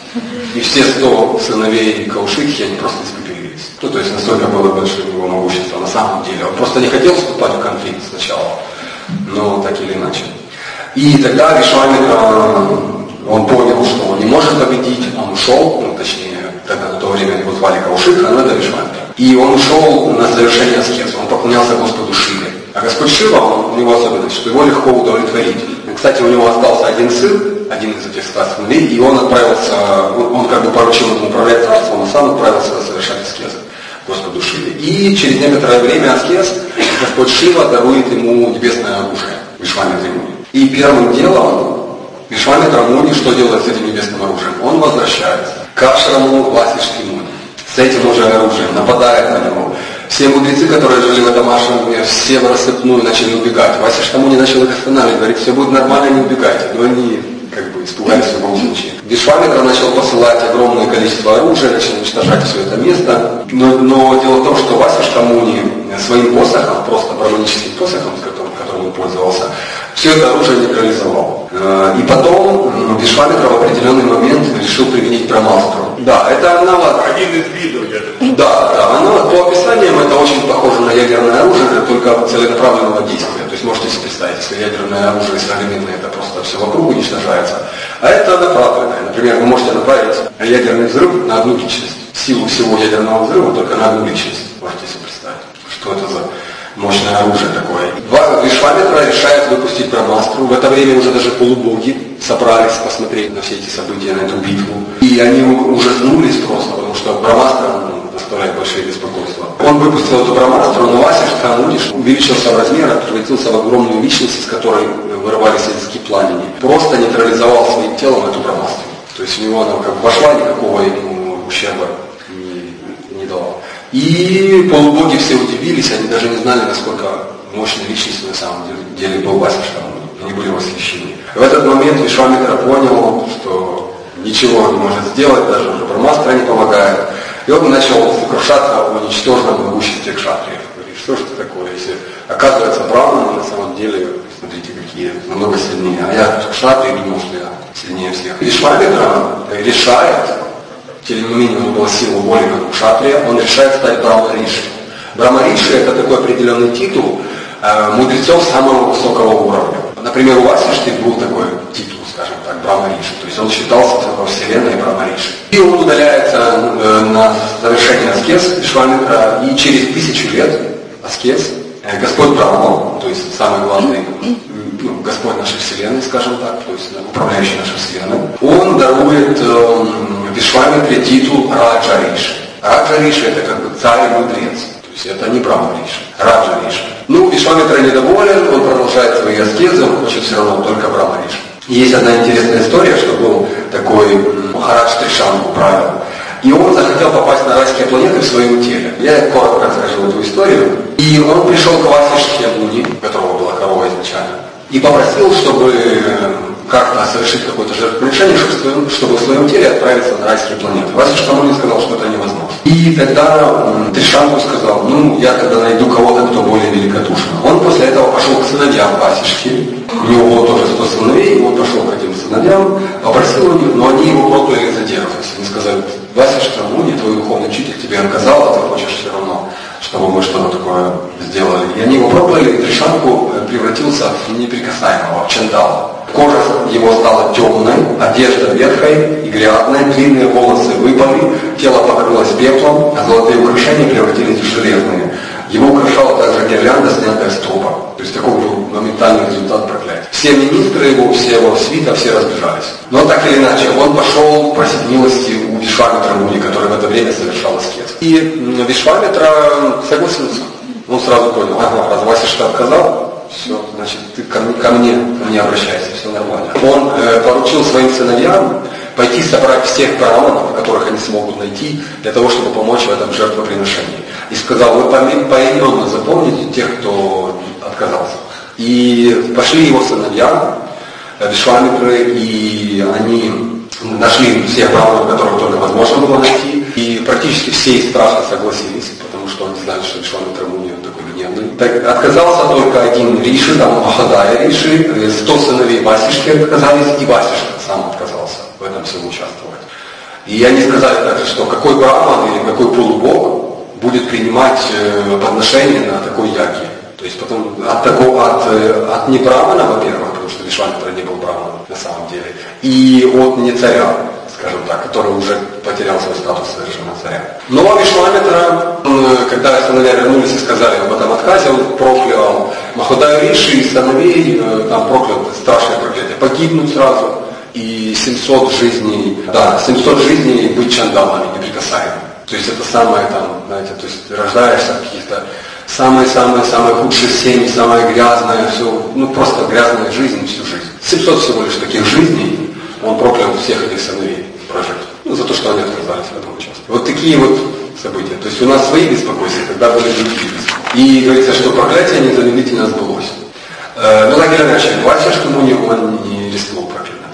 И все сто сыновей Каушикхи, они просто испепелились. Ну, то есть настолько было большое его могущество на самом деле. Он просто не хотел вступать в конфликт сначала, но так или иначе. И тогда Вишвамитра, он понял, что он не может победить, он ушел, ну, точнее, тогда на то время его звали Каушикха, но это Вишвамитра. И он ушел на совершение аскезы, он поклонялся Господу Шиве. А Господь Шива, он, у него особенность, что его легко удовлетворить. Кстати, у него остался один сын, один из этих ста сыновей, и он отправился, он как бы поручил ему управлять царством, а сам отправился совершать аскезы Господу Шиве. И через некоторое время аскез Господь Шива дарует ему небесное оружие, Вишвамитре Муни. И первым делом Вишвамитра Муни что делает с этим небесным оружием? Он возвращается к ашраму Васиштхи Муни с этим уже оружием, нападает на него. Все мудрецы, которые жили в этом ашраме, все в рассыпную начали убегать. Васиштха Муни начал их останавливать, говорит, все будет нормально, не убегайте. Но они как бы испугались в любом случае. Вишвамитра начал посылать огромное количество оружия, начал уничтожать все это место. Но, но дело в том, что Васиштха Муни своим посохом, просто браманическим посохом, которым, которым он пользовался, все это оружие нейтрализовал. И потом Вишвамитра в определенный момент решил применить брамастру. Да, это аналог. Один из видов где-то. Да, да, аналог по описаниям это очень похоже на ядерное оружие, только целенаправленного действия. То есть можете себе представить, если ядерное оружие современное, это просто все вокруг уничтожается. А это направленное. Например, вы можете направить ядерный взрыв на одну личность. Силу всего ядерного взрыва только на одну личность. Можете себе представить, что это за мощное оружие такое. Вишвамитра решает выпустить брамастру. В это время уже даже полубоги собрались посмотреть на все эти события, на эту битву. И они ужаснулись просто, потому что брамастра ну, доставляет большие беспокойства. Он выпустил эту брамастру, но Вася Штамуниш увеличился в размерах, превратился в огромную личность, из которой вырывались языки пламени. Просто нейтрализовал своим телом эту брамастру. То есть у него она как вошла, никакого ему ущерба не, не дала. И полубоги все удивились, они даже не знали, насколько мощной личностью на самом деле был Вася Штамуниш. Они были восхищены. В этот момент Вишвамитра понял, что ничего не может сделать, даже уже брамастра не помогает. И он начал сокрушаться о уничтоженном могуществе кшатриев. Говорит, что же это такое, если оказывается браманы на самом деле, смотрите, какие намного сильнее. А я кшатрий думал, что я сильнее всех. Вишвамитра решает, тем не менее у него была сила воли, как у кшатрия, он решает стать брамариши. Брамариши это такой определенный титул э, мудрецов самого высокого уровня. Например, у Васишти был такой титул, скажем так, Брамариши. То есть он считался во вселенной Брамариши. И он удаляется э, на завершение аскез Вишвамитра, и через тысячу лет аскез э, Господь Брахма, то есть самый главный ну, Господь нашей вселенной, скажем так, то есть управляющий нашей вселенной, он дарует э, Вишвамитре титул Раджа-Риши. Раджа-Риши это как бы царь и мудрец. То есть это не Брахма-Риши, Раджа-Риши. Ну, Вишвамитра недоволен, он продолжает свои аскезы, он хочет все равно только Брахма-Риши. Есть одна интересная история, что был такой Махарадж Тришангу правил, и он захотел попасть на райские планеты в своем теле. Я коротко расскажу эту историю. И он пришел к Васиште Муни, у которого была корова изначально, и попросил, чтобы как-то совершить какое-то жертвоприношение, чтобы, чтобы в своем теле отправиться на райские планеты. Васишта Муни сказал, что это невозможно. И тогда Тришангу сказал, ну, я тогда найду кого-то, кто более великодушен. Он после этого пошел к сыновьям Васишки. У него было тоже сто сыновей, он пошел к этим сыновьям, попросил у них, но они его прокляли за дерзость. Они сказали, Васишта Муни, твой духовный учитель тебе отказал, а ты хочешь все равно, чтобы мы что-то такое сделали. И они его прокляли, и Тришангу превратился в неприкасаемого, в чандала. Кожа его стала темной, одежда ветхой и грязной, длинные волосы выпали, тело покрылось пеплом, а золотые украшения превратились в железные. Его украшала также гирлянда, снятая с трупа. То есть такой был моментальный результат проклятия. Все министры его, все его свита, все разбежались. Но так или иначе, он пошел просить милости у Вишвамитра Муни, который в это время совершал аскез. И Вишвамитра согласился. Он сразу понял, ага, раз Васишта отказал, все, значит, ты ко мне, ко мне, ко мне обращайся, все нормально. Он э, поручил своим сыновьям пойти собрать всех браманов, которых они смогут найти, для того, чтобы помочь в этом жертвоприношении. И сказал, вы поименно запомните тех, кто отказался. И пошли его сыновья, Вишвамитры, и они нашли всех браманов, которых только возможно было найти. И практически все из страха согласились, потому что они знали, что Вишвамитра Муни такой гневный. Так, отказался только один Риши, там Махадая Риши, сто сыновей Васишки отказались, и Васишка сам отказался в этом всем участвовать. И они сказали также, что какой браман или какой полубог будет принимать э, подношение на такой яги. То есть потом от такого, от, э, от не брамана, во-первых, потому что Вишвамитра не был браманом на самом деле, и от не царя, скажем так, который уже потерял свой статус совершенно царя. Но Вишвамитра, э, когда сыновья вернулись и сказали об этом отказе, он проклял Махадаю Риши и сыновей, э, там проклял страшное проклятие, погибнуть сразу, и семьсот жизней, да, семьсот жизней быть чандалами, неприкасаемыми. То есть это самое там, знаете, то есть рождаешься в каких-то самые-самые-самые худшие семьи, самая грязная, все, ну просто грязная жизнь всю жизнь. семьсот всего лишь таких жизней он проклял всех этих сыновей прожить. Ну, за то, что они отказались в этом участвовать. Вот такие вот события. То есть у нас свои беспокойства, когда были другие беспокойства. И говорится, что проклятие незамедлительно сбылось. Э, ну, так или иначе, Васишта Муни он не рискнул проклинать.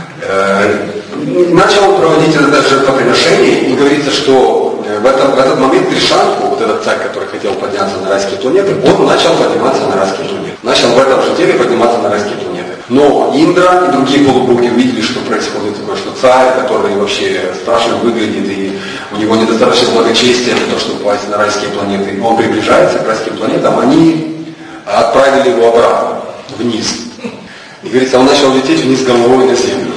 Э, начал он проводить это жертвоприношение, и говорится, что в, этом, в этот момент Тришангу, вот этот царь, который хотел подняться на райские планеты, он начал подниматься на райские планеты. Начал в этом же теле подниматься на райские планеты. Но Индра и другие полубоги увидели, что происходит такое, что царь, который вообще страшно выглядит, и у него недостаточно благочестия для того, чтобы попасть на райские планеты, он приближается к райским планетам, они отправили его обратно, вниз. И говорится, он начал лететь вниз головой на землю.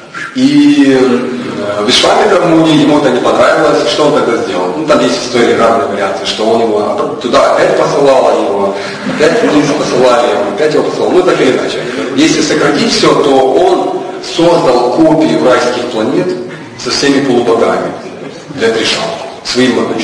И э, Вишвамитра Муни, ему это не понравилось, что он тогда сделал? Ну, там есть в истории разные варианты, что он его туда опять посылал, они его опять вниз посылали, опять его посылал, ну так или иначе. Если сократить все, то он создал копию райских планет со всеми полубогами для Тришангу, своим могуществом.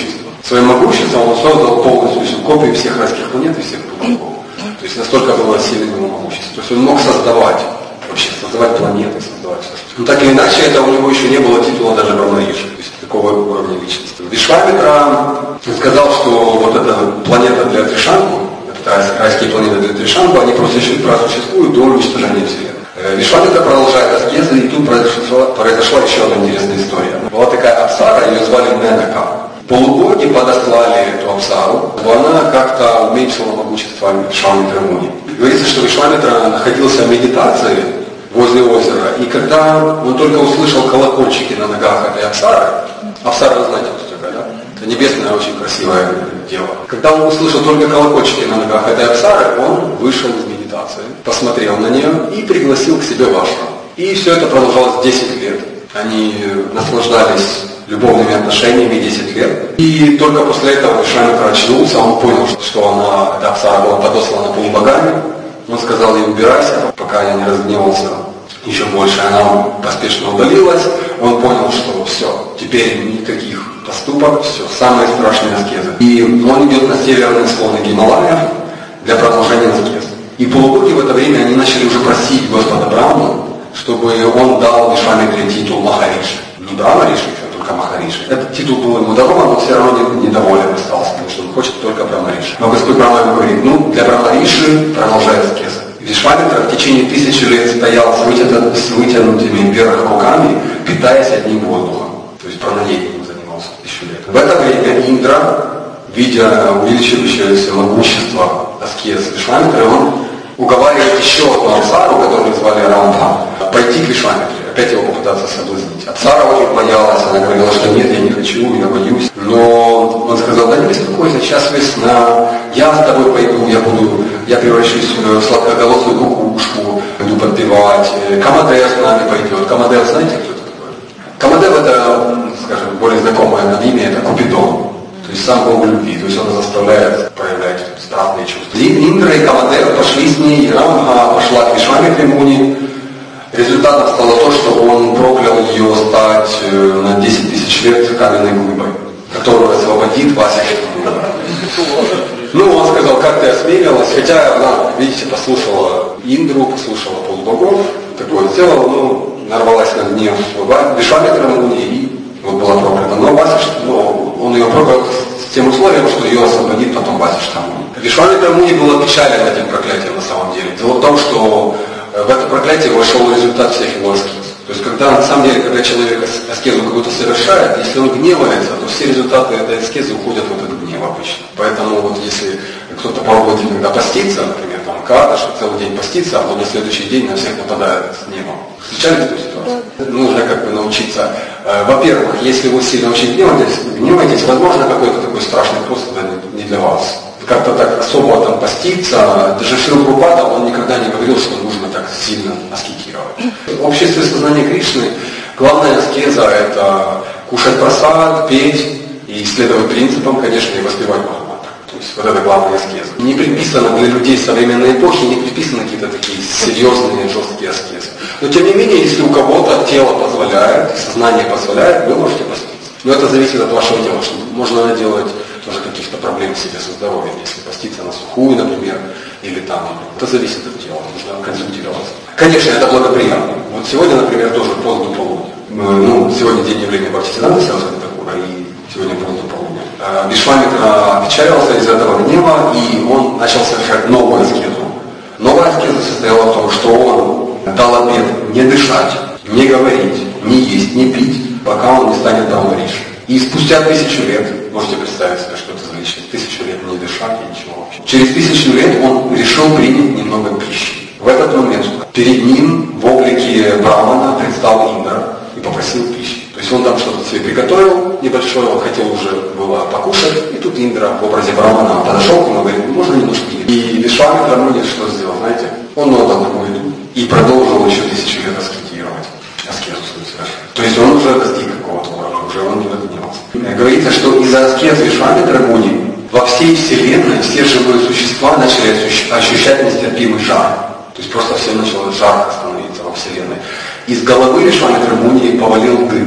Своим могуществом он создал полностью всю копию всех райских планет и всех богов. То есть настолько было сильным его могущество. То есть он мог создавать, вообще создавать планеты, создавать все. Но так или иначе, это у него еще не было титула даже Брахмариши, то есть такого уровня личности. Вишвамитра сказал, что вот эта планета для Тришанку, райские планеты для Тришанку, они просто еще просуществуют до уничтожения Вселенной. Вишвамитра продолжает аскезы, и тут произошла, произошла еще одна интересная история. Была такая Апсара, ее звали Менака. Полубоги подослали эту Апсару, но она как-то уменьшила могущество Вишвамитры Муни. Говорится, что Вишвамитра находился в медитации возле озера, и когда он только услышал колокольчики на ногах этой Апсары, Апсара, знаете, кто такая, да? Это небесное, очень красивое дело. Когда он услышал только колокольчики на ногах этой Апсары, он вышел из медитации, посмотрел на нее и пригласил к себе в ашрам. И все это продолжалось десять лет. Они наслаждались любовными отношениями десять лет. И только после этого Вишвамитра очнулся, он понял, что она, эта Апсара была подослана полубогами. Он сказал ей: убирайся, пока я не разгневался еще больше. Она поспешно удалилась. Он понял, что все, теперь никаких поступок, все, самые страшные аскезы. И он идет на северные склоны Гималаев для продолжения аскез. И полубоги в это время они начали уже просить Господа Брахму, чтобы он дал Вишвамитре титул Махариши. Не Брахмариши еще, только Махариши. Этот титул был ему дарован, но все равно недоволен остался, потому что он хочет только Брахмариши. Но Господь Брахма ему говорит: ну, для Брахмариши продолжай аскезы. Вишвамитра в течение тысячи лет стоял с, вытя... с вытянутыми вверх руками, питаясь одним воздухом. То есть пранаянием занимался тысячу лет. В это время Индра, видя увеличивающееся могущество аскез Вишвамитры, он уговаривает еще одну Апсару, которую звали Рамба, пойти к Вишвамитре, опять его попытаться соблазнить. Апсара очень боялась, она говорила, что нет, я не хочу, я боюсь. Но он сказал: да не беспокойся, сейчас весна, я с тобой пойду, я буду, я превращусь в сладкоголосую кукушку, буду подпевать. Камадев с нами пойдет. Камадев, знаете, кто это такой? Камадев — это, скажем, более знакомое нам имя, это Купидон. То есть сам Бог любви, то есть он заставляет проявлять страстные чувства. Индра и Камадев пошли с ней, и Рамха пошла к Вишвамитре Муни. Результатом стало то, что он проклял ее стать на десять тысяч лет каменной глыбой, которую освободит Вася. Ну, он сказал: как ты осмелилась, хотя она, видите, послушала Индру, послушала полубогов, такое сделала, ну, нарвалась на гнев Вишвамитра Муни, и вот была проклята. Но Вася, ну, он ее проклял с тем условием, что ее освободит потом Васиштха Муни. Вишвамитра Муни был опечален этим проклятием на самом деле. Дело в том, что в это проклятие вошел результат всех его аскез. То есть, когда на самом деле, когда человек аскезу какую-то совершает, если он гневается, то все результаты этой аскезы уходят в этот гнев обычно. Поэтому вот если кто-то пробует иногда поститься, например, там Кадыш, целый день поститься, а потом на следующий день на всех нападает с гневом. Встречали эту ситуацию? Нужно как бы научиться. Во-первых, если вы сильно очень гневаетесь, гневаетесь, возможно, какой-то такой страшный пост не для вас. Как-то так особо там поститься. Даже Шрила Прабхупада, он никогда не говорил, что нужно так сильно аскетировать. В обществе сознания Кришны главная аскеза — это кушать прасад, петь и следовать принципам, конечно, и воспевать Бхагавата. То есть вот это главная аскеза. Не предписано для людей современной эпохи, не предписаны какие-то такие серьезные, жесткие аскезы. Но тем не менее, если у кого-то тело позволяет, сознание позволяет, вы можете поститься. Но это зависит от вашего тела, что можно наделать тоже каких-то проблем себе со здоровьем, если поститься на сухую, например, или там. Это зависит от тела, нужно консультироваться. Конечно, это благоприятно. Вот сегодня, например, тоже поздно полудня. Ну, сегодня день явления Бхактисиданта Сарасвати Такура, и сегодня поздно полудня. Вишвамитра опечалился из этого гнева, и он начал совершать новую аскезу. Новая аскеза состояла в том, что он дал обет не дышать, не говорить, не есть, не пить, пока он не станет Брахмариши. И спустя тысячу лет, можете представить себе, что это за личность, тысячу лет не дышать и ничего вообще. Через тысячу лет он решил принять немного пищи. В этот момент перед ним в облике Брахмана предстал Индра и попросил пищи. То есть он там что-то себе приготовил небольшое, он хотел уже было покушать, и тут Индра в образе Брахмана подошел к нему и говорит: можно немножко еды. И Вишвамитра Муни что сделал, знаете? Он отдал ему еду и продолжил еще тысячу лет аскетировать. Аскезу свою совершать. То есть он уже достиг какого-то уровня, уже он не выгневался. Говорится, что из-за аскезы Вишвамитра Муни во всей Вселенной все живые существа начали ощущать нестерпимый жар. То есть просто всем начало жарко становиться во Вселенной. Из головы Вишвамитра Муни повалил дым.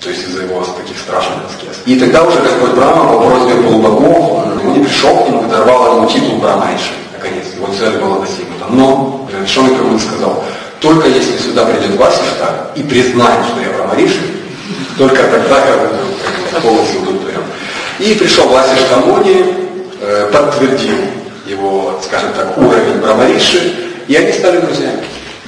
то есть из-за его таких страшных аскез. И тогда уже Господь Брахма по просьбе полубогов, он не пришел к нему и даровал ему титул Брахмариши. Наконец, его цель была достигнута. Но Вишвамитра Прамани сказал, только если сюда придет Васиштха и признает, что я Брахмариши, только тогда я буду полностью удовлетворен. И пришел Васиштха Муни, э, подтвердил его, скажем так, уровень Брахмариши, и они стали друзьями.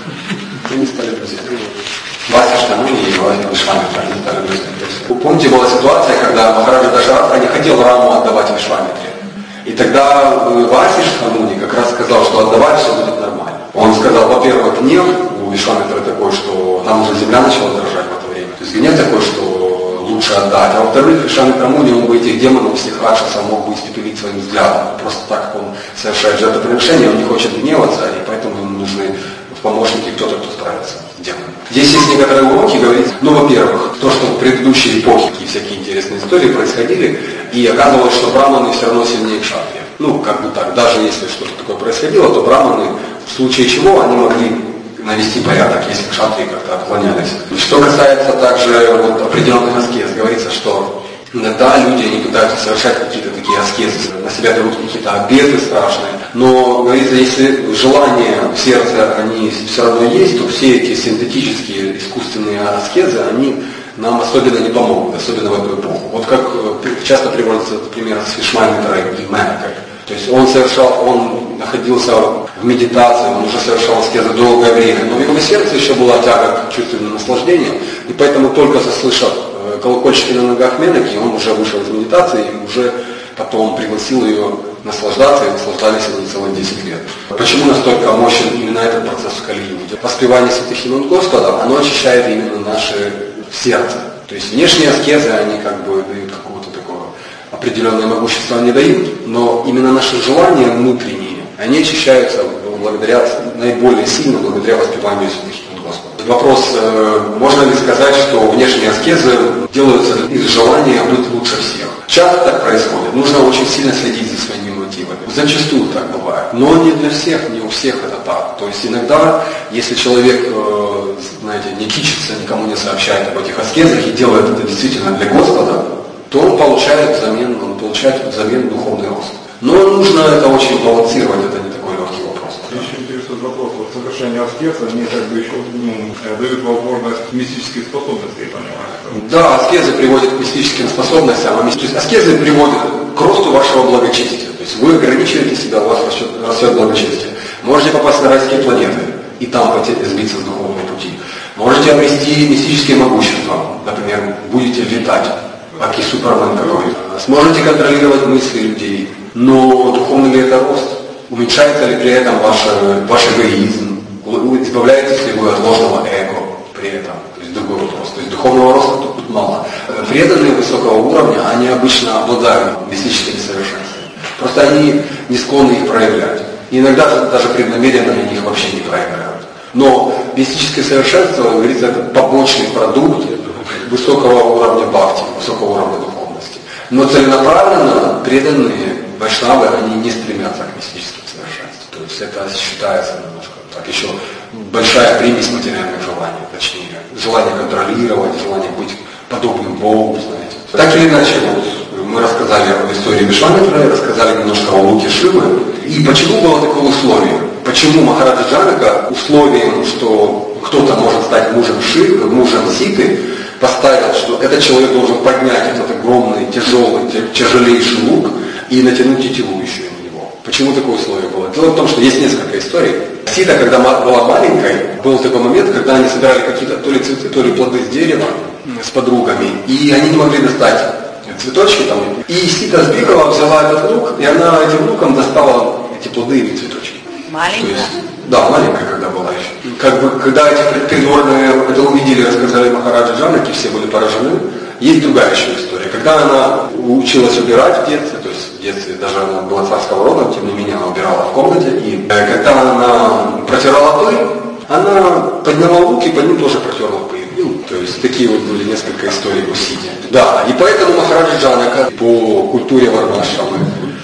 Они стали друзьями. Васиштха Муни и Вишвамитра, они стали друзьями. Помните, была ситуация, когда Махараджа Дашаратха не хотел Раму отдавать Вишвамитре. И тогда Васиштха Муни как раз сказал, что отдавать все будет нормально. Он сказал, во-первых, гнев у Вишвамитра такой, что там уже земля начала дрожать в это время. То есть гнев такой, что лучше отдать. А во-вторых, Вишвамитра Муни, он бы этих демонов всех Ракшаса мог бы испепелить своим взглядом. Просто так как он совершает жертвоприношение, он не хочет гневаться, и поэтому ему нужны в помощники кто-то, кто справится с демоном. Здесь есть некоторые уроки, говорить, ну, во-первых, то, что в предыдущей эпохе такие всякие интересные истории происходили, и оказывалось, что браманы все равно сильнее кшатрия. Ну, как бы так, даже если что-то такое происходило, то браманы, в случае чего, они могли навести порядок, если кшатрии как-то отклонялись. Что касается также вот, определенных аскез, говорится, что иногда люди, они пытаются совершать какие-то такие аскезы, на себя берут какие-то обеты страшные, но, говорится, если желание в сердце, они все равно есть, то все эти синтетические искусственные аскезы, они нам особенно не помогут, особенно в эту эпоху. Вот как часто приводится пример с Вишвамитрой и Менакой. То есть он совершал, он находился в медитации, он уже совершал аскезы долгое время, но в его сердце еще была тяга к чувственным наслаждениям, и поэтому только заслышав колокольчики на ногах Менаки, он уже вышел из медитации и уже потом пригласил ее наслаждаться, и наслаждались они целых десять лет. Почему настолько мощен именно этот процесс в Кали-юге? Воспевание святых имен Господа, оно очищает именно наше сердце. То есть внешние аскезы, они как бы дают какого-то такого определенное могущество, не дают, но именно наши желания внутренние, они очищаются благодаря, наиболее сильно благодаря воспеванию святых имен Господа. Вопрос, можно ли сказать, что внешние аскезы делаются из желания быть лучше всех? Часто так происходит. Нужно очень сильно следить за своими мотивами. Зачастую так бывает. Но не для всех, не у всех это так. То есть иногда, если человек, знаете, не кичится, никому не сообщает об этих аскезах и делает это действительно для Господа, то он получает взамен, он получает взамен духовный рост. Но нужно это очень балансировать, это не такой легкий вопрос. Еще интересует вопрос, вот совершение аскеза, они как бы еще ну, дают возможность мистических способностей, понимаете? Да, аскезы приводят к мистическим способностям, а мистические аскезы приводят к росту вашего благочестия. То есть вы ограничиваете себя, у вас растет, растет благочестие. Можете попасть на райские планеты и там хотите сбиться с духовного пути. Можете обрести мистические могущества, например, будете летать, аки супермен какой-то. Сможете контролировать мысли людей, но духовный ли это рост? Уменьшается ли при этом ваш, ваш эгоизм? Избавляетесь ли вы от ложного эго при этом? То есть другой вопрос. То есть духовного роста тут мало. Преданные высокого уровня, они обычно обладают мистическими совершенствами. Просто они не склонны их проявлять. И иногда даже преднамеренно они их вообще не проявляют. Но мистическое совершенство, говорится, это побочный продукт высокого уровня бхакти, высокого уровня духовности. Но целенаправленно преданные вайшнавы, они не стремятся к мистическим совершенствам. То есть это считается немножко так еще большая примесь материальных желаний, точнее, желание контролировать, желание быть подобным Богу, знаете. Так или иначе, вот, мы рассказали об истории Вишвамитры, рассказали немножко о луке Шивы. И почему было такое условие? Почему Махараджа Джанака условием, что кто-то может стать мужем Шивы, мужем Ситы, поставил, что этот человек должен поднять этот огромный, тяжелый, тяжелейший лук и натянуть тетиву еще на него. Почему такое условие было? Дело в том, что есть несколько историй. Сита, когда была маленькой, был такой момент, когда они собирали какие-то то ли цветы, то ли плоды с дерева с подругами, и они не могли достать цветочки там. И Сита сбегала, взяла этот лук, и она этим луком достала эти плоды или цветочки. Маленькая? Да, маленькая, когда была еще. Как бы, когда эти придворные это увидели, рассказали Махараджа Джанаки, все были поражены. Есть другая еще история. Когда она училась убирать в детстве, то есть в детстве даже она была царского рода, тем не менее она убирала в комнате, и когда она протирала пыль, она подняла лук и по ним тоже протерла пыль. Ну, то есть такие вот были несколько историй у Сити. Да, и поэтому Махараджа Джанака по культуре варнашрамы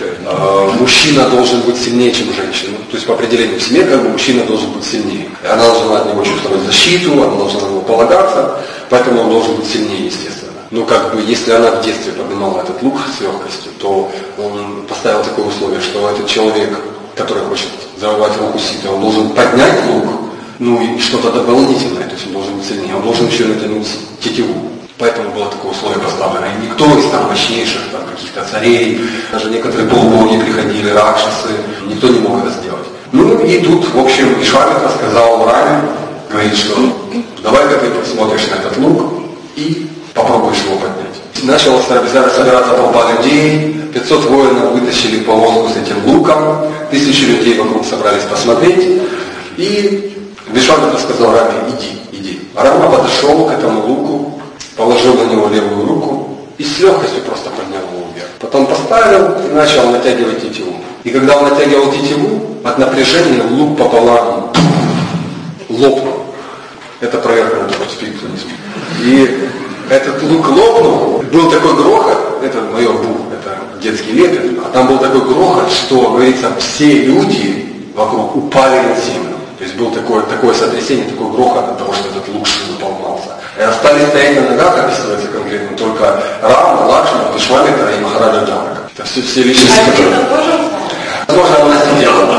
э, мужчина должен быть сильнее, чем женщина. То есть по определению в семье как бы мужчина должен быть сильнее. Она должна от него чувствовать защиту, она должна на него полагаться, поэтому он должен быть сильнее, естественно. Ну, как бы, если она в детстве поднимала этот лук с легкостью, то он поставил такое условие, что этот человек, который хочет завоевать руку сита, он должен поднять лук, ну и что-то дополнительное, то есть он должен быть сильнее, он должен еще натянуть тетиву. Поэтому было такое условие поставлено. И никто из там мощнейших там, каких-то царей, даже некоторые полубоги приходили, ракшасы, никто не мог это сделать. Ну и тут, в общем, Вишвамитра сказал Раме, говорит, что давай-ка ты посмотришь на этот лук и попробуешь его поднять. Начало собираться толпа людей, пятьсот воинов вытащили повозку с этим луком, тысячи людей вокруг собрались посмотреть, и Вишвамитра сказал Раме, иди, иди. Рама подошел к этому луку, положил на него левую руку и с легкостью просто поднял его вверх. Потом поставил и начал натягивать тетиву. И когда он натягивал тетиву, от напряжения лук пополам лопнул. Это проверка на то, спит, кто не спит. И этот лук лопнул, был такой грохот, это мое бух, это детский лепет, а там был такой грохот, что, говорится, все люди вокруг упали на землю. То есть был такое, такое сотрясение, такой грохот от того, что этот лук наполнялся. И остались стоять на ногах, описывается конкретно, только Рама, Лакшмана, Вишвамитра и Махараджа Джанака. Это все, все личности, а которые... Возможно, она сидела.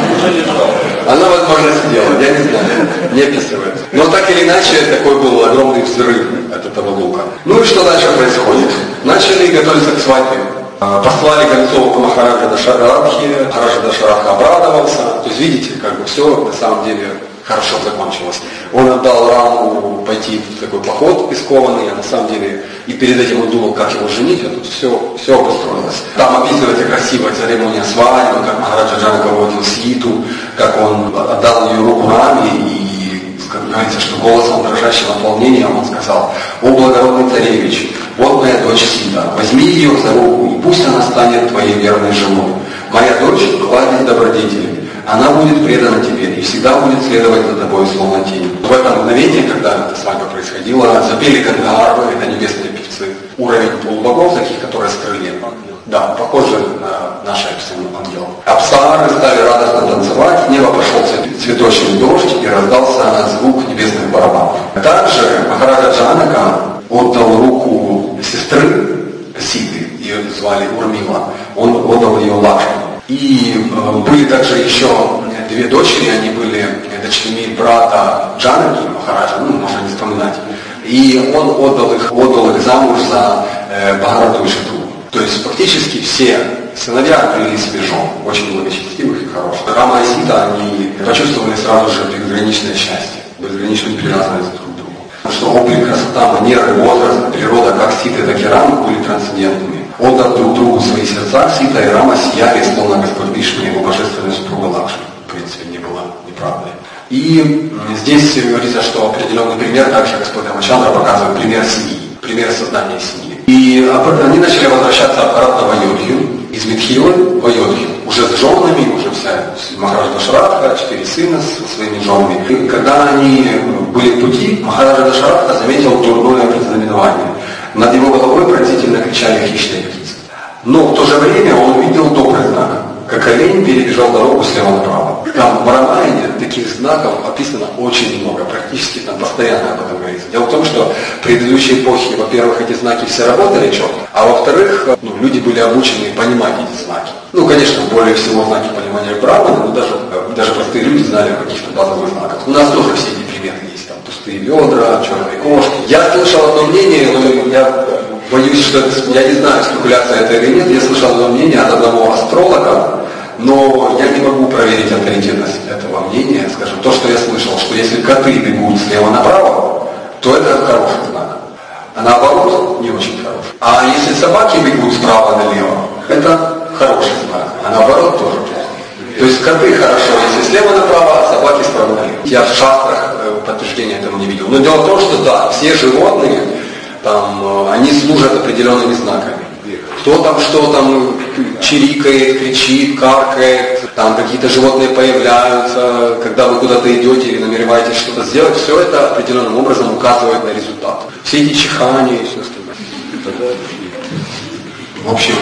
Она, возможно, сидела, я не знаю, не описывается. Но так или иначе, такой был огромный взрыв от этого лука. Ну и что дальше происходит? Начали готовиться к свадьбе. Послали гонцов к Махараджа Дашарадхе, Махараджа Дашарадха обрадовался. То есть, видите, как бы все на самом деле хорошо закончилось. Он отдал Раму пойти в такой поход рискованный, а на самом деле и перед этим он думал, как его женить, а тут все, все обустроилось. Там описывается красивая церемония свадьбы, как Махараджа Джанака водил ситу, как он отдал ее руку Раме и, как говорится, что голосом дрожащего волнения он сказал: «О благородный царевич, вот моя дочь Сита, возьми ее за руку, и пусть она станет твоей верной женой. Моя дочь кладет добродетели. Она будет предана тебе и всегда будет следовать за тобой словно тень». В это мгновение, когда эта свадьба происходила, запели Гандхарвы, это небесные певцы, уровень полубогов, таких, которые с крыльев. Да, похоже на наше описание ангелов. Апсары стали радостно танцевать, небо пошел цветочный дождь и раздался звук небесных барабанов. Также Махараджа Джанака отдал руку сестры Ситы, ее звали Урмила, он отдал ее Лакшману. И э, были также еще две дочери, они были дочерьми брата Джанаки, Махараджа, ну, можно не вспоминать. И он отдал их, отдал их замуж за э, Бхараду и Шитру. То есть фактически все сыновья отвели себе жен, очень благочестивых и хороших. Рама и Сита, они почувствовали сразу же безграничное счастье, безграничную привязанность друг к другу. Что облик, красота, манеры, возраст, природа как Ситы, так и Рамы были трансцендентными. Отдав друг другу свои сердца, Сита и Рама сияли, словно Господь Вишну и его божественная супруга Лакшми. В принципе, не было неправдой. И здесь говорится, что определенный пример, также Господь Рамачандра показывает пример семьи, пример создания семьи. И они начали возвращаться обратно в Айодхью, из Митхилы в Айодхью, уже с женами, уже вся Махараджа Дашарадха, четыре сына со своими женами. И когда они были в пути, Махараджа Дашарадха заметил дурное предзнаменование. Над его головой пронзительно кричали хищные птицы. Но в то же время он увидел добрый знак, как олень перебежал дорогу слева направо. Там в Рамаяне таких знаков описано очень много, практически там постоянно об этом говорится. Дело в том, что в предыдущей эпохе, во-первых, эти знаки все работали четко, а во-вторых, ну, люди были обучены понимать эти знаки. Ну, конечно, более всего знаки понимания брамана, но даже, даже простые люди знали о каких-то базовых знаках. У нас тоже все эти приметы есть, там пустые ведра, черные кошки. Я слышал одно мнение, но я боюсь, что это, я не знаю, спекуляция это или нет, я слышал одно мнение от одного астролога, но я не могу проверить авторитетность этого мнения. Скажем, то, что я слышал, что если коты бегут слева направо, то это хороший знак. А наоборот, не очень хороший. А если собаки бегут справа налево, это хороший знак. А наоборот, тоже плохо. То есть коты хорошо, если слева направо, а собаки справа налево. Я в шастрах подтверждения этому не видел. Но дело в том, что да, все животные, там, они служат определенными знаками. Кто там что там чирикает, кричит, каркает, там какие-то животные появляются, когда вы куда-то идете или намереваетесь что-то сделать, все это определенным образом указывает на результат. Все эти чихания и все остальное. В общем,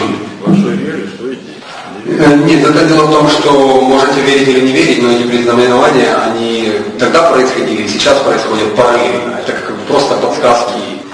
нет, это дело в том, что можете верить или не верить, но эти предзнаменования, они тогда происходили и сейчас происходят параллельно. Это как бы просто подсказки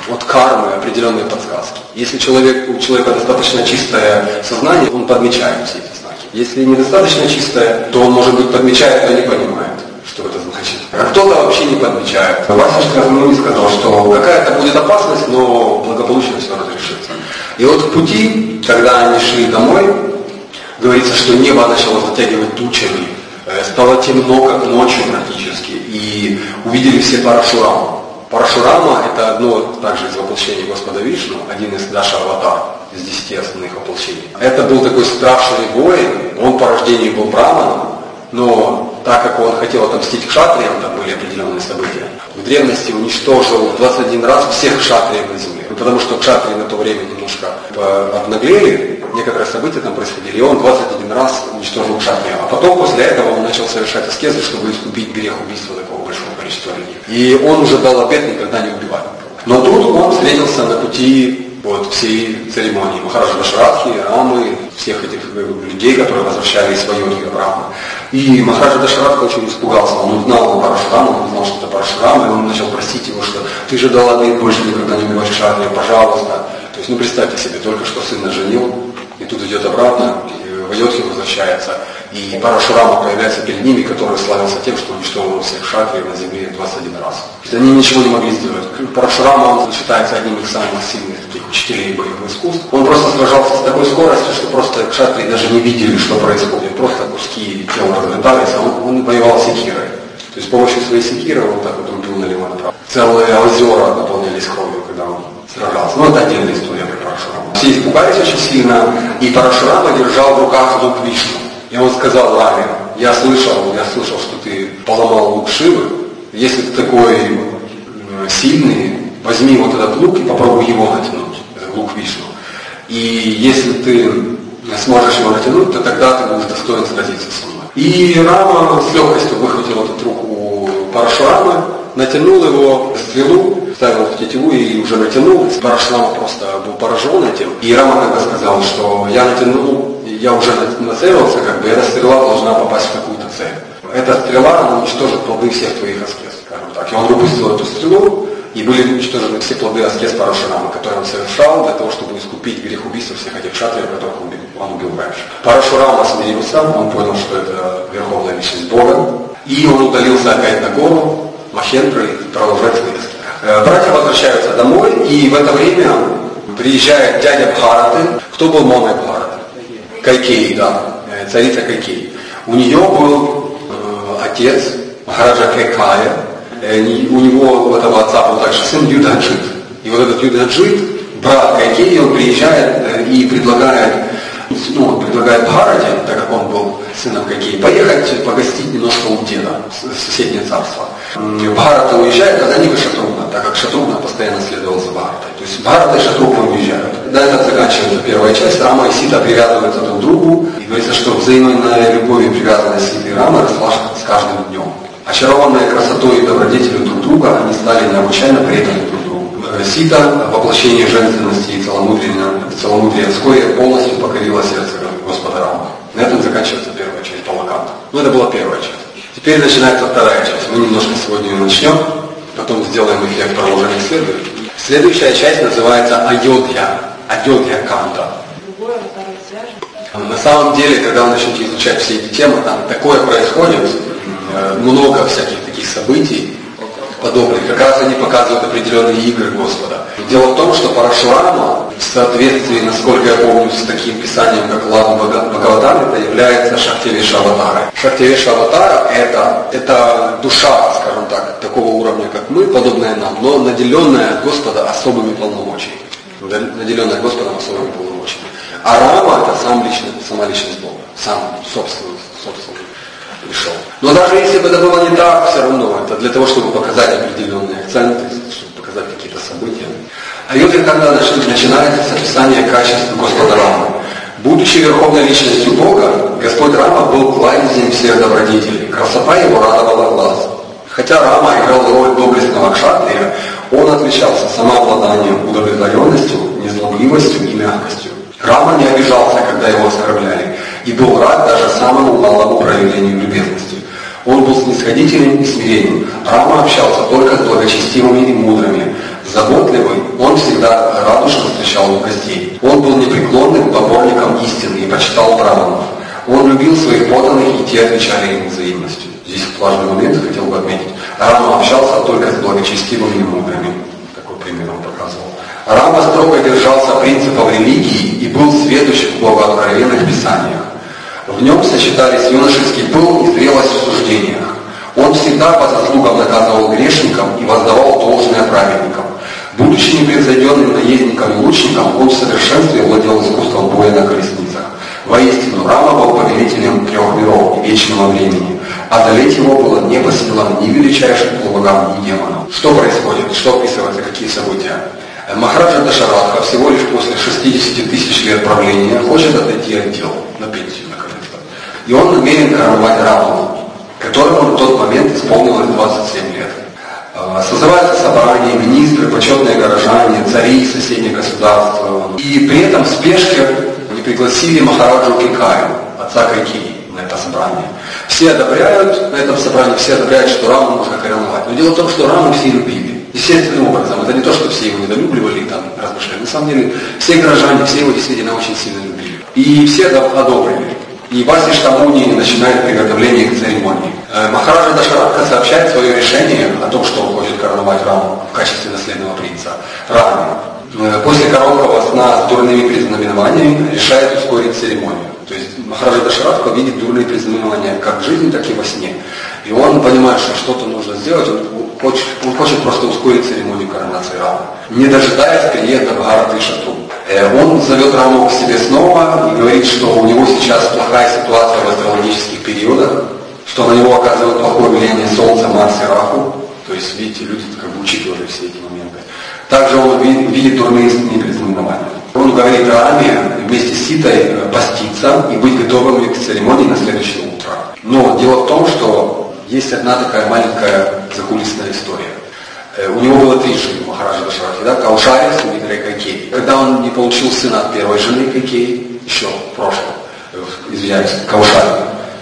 от кармы определенные подсказки. Если человек, у человека достаточно чистое сознание, он подмечает все эти знаки. Если недостаточно чистое, то он, может быть, подмечает, но не понимает, что это значит. А кто-то вообще не подмечает. Вася Шкарнуни сказал, что какая-то будет опасность, но благополучно все разрешится. И вот в пути, когда они шли домой, говорится, что небо начало затягивать тучами, стало темно, как ночью практически, и увидели все Парашураму. Парашурама – это одно также из воплощений Господа Вишну, один из Даша Аватар, из десяти основных воплощений. Это был такой страшный воин, он по рождению был браманом, но так как он хотел отомстить кшатриям, там были определенные события, в древности уничтожил двадцать один раз всех кшатриев на земле. Потому что кшатрии на то время немножко обнаглели, некоторые события там происходили, и он двадцать один раз уничтожил кшатрия. А потом, после этого, он начал совершать аскезы, чтобы искупить грех убийства такого большого количества людей. И он уже дал обет никогда не убивать. Но тут он встретился на пути вот, всей церемонии Махараджа Дашаратхи, Рамы, всех этих людей, которые возвращались в Айодхи обратно. И Махараджа Дашаратха очень испугался, он узнал Парашурама, он узнал, что это Парашурама, и он начал просить его, что ты же дал обет больше никогда не убивать кшатрия, пожалуйста. То есть, ну представьте себе, только что сына женил, и тут идет обратно, в Айодхи возвращается, и Парашурама появляется перед ними, который славился тем, что уничтожил всех кшатриев на земле двадцать один раз. Они ничего не могли сделать. Парашурама, он считается одним из самых сильных таких учителей боевых искусств. Он просто сражался с такой скоростью, что просто кшатрии даже не видели, что происходит. Просто куски тела разлетались, а он, он воевал секирой. То есть с помощью своей секиры он так вот убил налево и направо. Целые озера наполнялись кровью, когда он сражался. Ну, это отдельная история про Парашураму. Все испугались очень сильно, и Парашурама держал в руках лук Вишну. И он сказал Раме: я слышал, я слышал, что ты поломал лук Шивы. Если ты такой сильный, возьми вот этот лук и попробуй его натянуть, этот лук Вишну. И если ты сможешь его натянуть, то тогда ты будешь достоин сразиться со мной. И Рама с легкостью выхватил этот руку у Парашурамы, натянул его, стрелу, вставил в тетиву и уже натянул. Парашурама просто был поражен этим. И Рама тогда сказал, что я натянул, я уже нацелился, как бы эта стрела должна попасть в какую-то цель. Эта стрела, она уничтожит плоды всех твоих аскез, скажем так. И он выпустил эту стрелу, и были уничтожены все плоды аскез Парашурама, которые он совершал для того, чтобы искупить грех убийства всех этих кшатриев, которых он убил, он убил раньше. Парашурама смирился, он понял, что это верховная личность Бога, и он удалился опять на гору Махендры и продолжать свои аскезы. Братья возвращаются домой, и в это время приезжает дядя Бхараты. Кто был мамой Бхараты? Кайкеи, да, царица Кайкеи. У нее был отец, Махараджа Кайкая, у него, у этого отца был также сын Юдаджит. И вот этот Юдаджит, брат Кайкеи, он приезжает и предлагает, ну, он предлагает Бхарате, так как он был сыном Кайкеи, поехать погостить немножко у деда, в соседнее царство. Бхарата уезжает, а за ним и Шатругна, так как Шатругна постоянно следовал за Бхаратой. То есть Бхарата и Шатругна уезжают. На этом заканчивается первая часть. Рама и Сита привязываются друг к другу. И говорится, что взаимная любовь и привязанность Ситы и Рамы росла с каждым днем. Очарованные красотой и добродетелью друг друга, они стали необычайно преданы друг другу. Сита, воплощение женственности и целомудрия вскоре полностью покорила сердце Господа Рамы. На этом заканчивается первая часть Балаканта. Ну, это была первая часть. Теперь начинается вторая часть. Мы немножко сегодня ее начнем, потом сделаем эффект продолжения следует. Следующая часть называется Айодхья. Айодхья Канта. На самом деле, когда вы начнете изучать все эти темы, там такое происходит, много всяких таких событий подобных. Как раз они показывают определенные игры Господа. Дело в том, что Парашурама, в соответствии, насколько я помню, с таким писанием, как Ладу Бхагаватам, это является Шактивеша Аватарой. Шактивеша Аватара это, это душа, скажем так, такого уровня, как мы, подобная нам, но наделенная от Господа особыми полномочиями. Наделенная Господом особыми полномочиями. А Рама это сам личный, сама личность Бога, сам собственный, собственный пришел. Но даже если бы это было не так, все равно это для того, чтобы показать определенные акценты, чтобы показать какие-то события. А вот когда начинается с описания качеств Господа Рамы. Будучи верховной личностью Бога, Господь Рама был кладезем всех добродетелей. Красота его радовала глаз. Хотя Рама играл роль доблестного кшатрия, он отличался самообладанием, удовлетворенностью, незлобливостью и мягкостью. Рама не обижался, когда его оскорбляли, и был рад даже самому малому проявлению любезности. Он был снисходителен и смиренен. Рама общался только с благочестивыми и мудрыми, Заботливый, он всегда радушно встречал гостей. Он был непреклонным поборником истины и почитал Браманов. Он любил своих подданных, и те отвечали ему взаимностью. Здесь важный момент, хотел бы отметить. Рама общался только с благочестивыми и мудрыми. Такой пример он показывал. Рама строго держался принципов религии и был сведущ в богооткровенных писаниях. В нем сочетались юношеский пыл и зрелость в суждениях. Он всегда по заслугам наказывал грешникам и воздавал должное праведникам. Будучи непревзойденным наездником и лучником, он в совершенстве владел искусством боя на колесницах. Воистину, Рама был повелителем трех миров и вечного времени. Одолеть его было не по силам ни величайшим полубогам, ни демонам. Что происходит? Что описывается? Какие события? Махараджа Дашаратха всего лишь после шестидесяти тысяч лет правления хочет отойти от дел, на пенсию наконец-то. И он намерен короновать Равану, которому в тот момент исполнилось двадцать семь лет. Созываются собрания, министры, почетные горожане, цари соседних государств. И при этом в спешке они пригласили Махараджу Кекаю, отца Кайкеи, на это собрание. Все одобряют, на этом собрании все одобряют, что Раму нужно короновать. Но дело в том, что Раму все любили. Естественным образом. Это не то, что все его недолюбливали, там, размышляли. На самом деле, все горожане, все его действительно очень сильно любили. И все одобрили. И Васиштха Муни начинает приготовление к церемонии. Махараджа Дашаратха сообщает свое решение о том, что он хочет короновать Раму в качестве наследного принца Раме. После короткого сна с дурными предзнаменованиями решает ускорить церемонию. То есть Махараджа Дашаратха видит дурные предзнаменования как в жизни, так и во сне. И он понимает, что что-то нужно сделать, он хочет, он хочет просто ускорить церемонию коронации Рамы. Не дожидаясь приезда в Гараты Шату. Он зовет Раму к себе снова и говорит, что у него сейчас плохая ситуация в астрологических периодах, что на него оказывает плохое влияние Солнца, Марса и Раху. То есть, видите, люди как бы учитывали все эти моменты. Также он видит дурные предзнаменования. Он говорит Раме вместе с Ситой поститься и быть готовыми к церемонии на следующее утро. Но дело в том, что есть одна такая маленькая закулисная история. У него было три жены, Махараджа Дашаратхи, да, Каушария, Сумитра и Кайкеи. Когда он не получил сына от первой жены Кайкеи, еще в прошлом, извиняюсь, Каушария,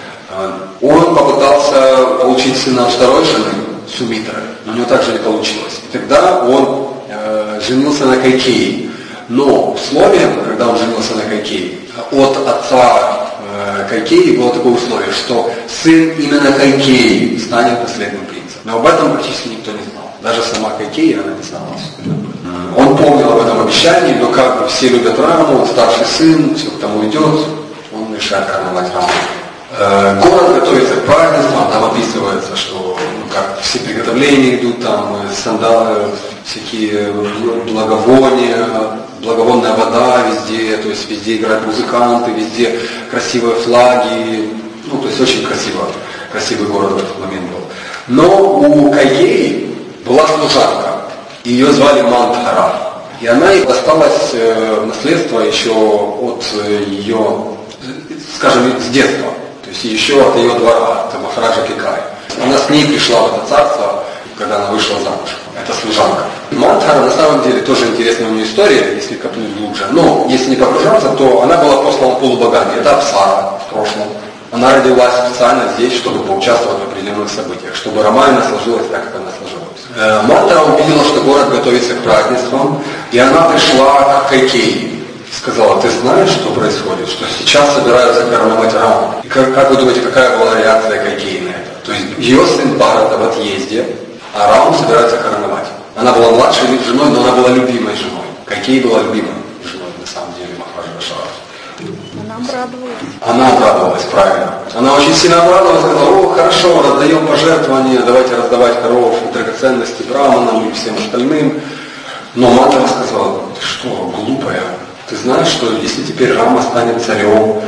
он попытался получить сына от второй жены, Сумитры, но у него также не получилось. И тогда он э, женился на Кайкеи. Но условием, когда он женился на Кайкеи, от отца э, Кайкеи было такое условие, что сын именно Кайкеи станет наследным принцем. Но об этом практически никто не знал. Даже сама Кайкеи, она не знала. Он помнил об этом обещании, но как бы все любят Раму, он старший сын, все к тому идет, он решает короновать Раму. Э, город готовится к празднествам, там описывается, что ну, как все приготовления идут, там сандалы, всякие благовония, благовонная вода везде, то есть везде играют музыканты, везде красивые флаги, ну то есть очень красиво, красивый город в этот момент был. Но у Кайкеи была служанка, ее звали Мантхара, и она ей досталась в наследство еще от ее, скажем, с детства, то есть еще от ее двора, это Махараджа Кекай. Она с ней пришла в это царство, когда она вышла замуж. Это служанка. Мантхара на самом деле тоже интересная у нее история, если копнуть глубже. Но если не погружаться, то она была послана полубогами. Это Апсара в прошлом. Она родилась специально здесь, чтобы поучаствовать в определенных событиях, чтобы Рамайна сложилась так, как она сложилась. Мантхара увидела, что город готовится к празднествам, и она пришла к Кайкеи. Сказала: ты знаешь, что происходит? Что сейчас собираются короновать Раму. И как, как вы думаете, какая была реакция Кайкеи на это? То есть ее сын Бхарата в отъезде, а Раму собираются короновать. Она была младшей женой, но она была любимой женой. Кайкеи была любимой женой, на самом деле, Махараджа Дашаратхи. Она обрадовалась. Она обрадовалась, правильно. Она очень сильно обрадовалась, сказала: о, хорошо, раздаем пожертвования, давайте раздавать коров, драгоценности браманам и всем остальным. Но Мантхара сказала: ты что, глупая? Ты знаешь, что если теперь Рама станет царем,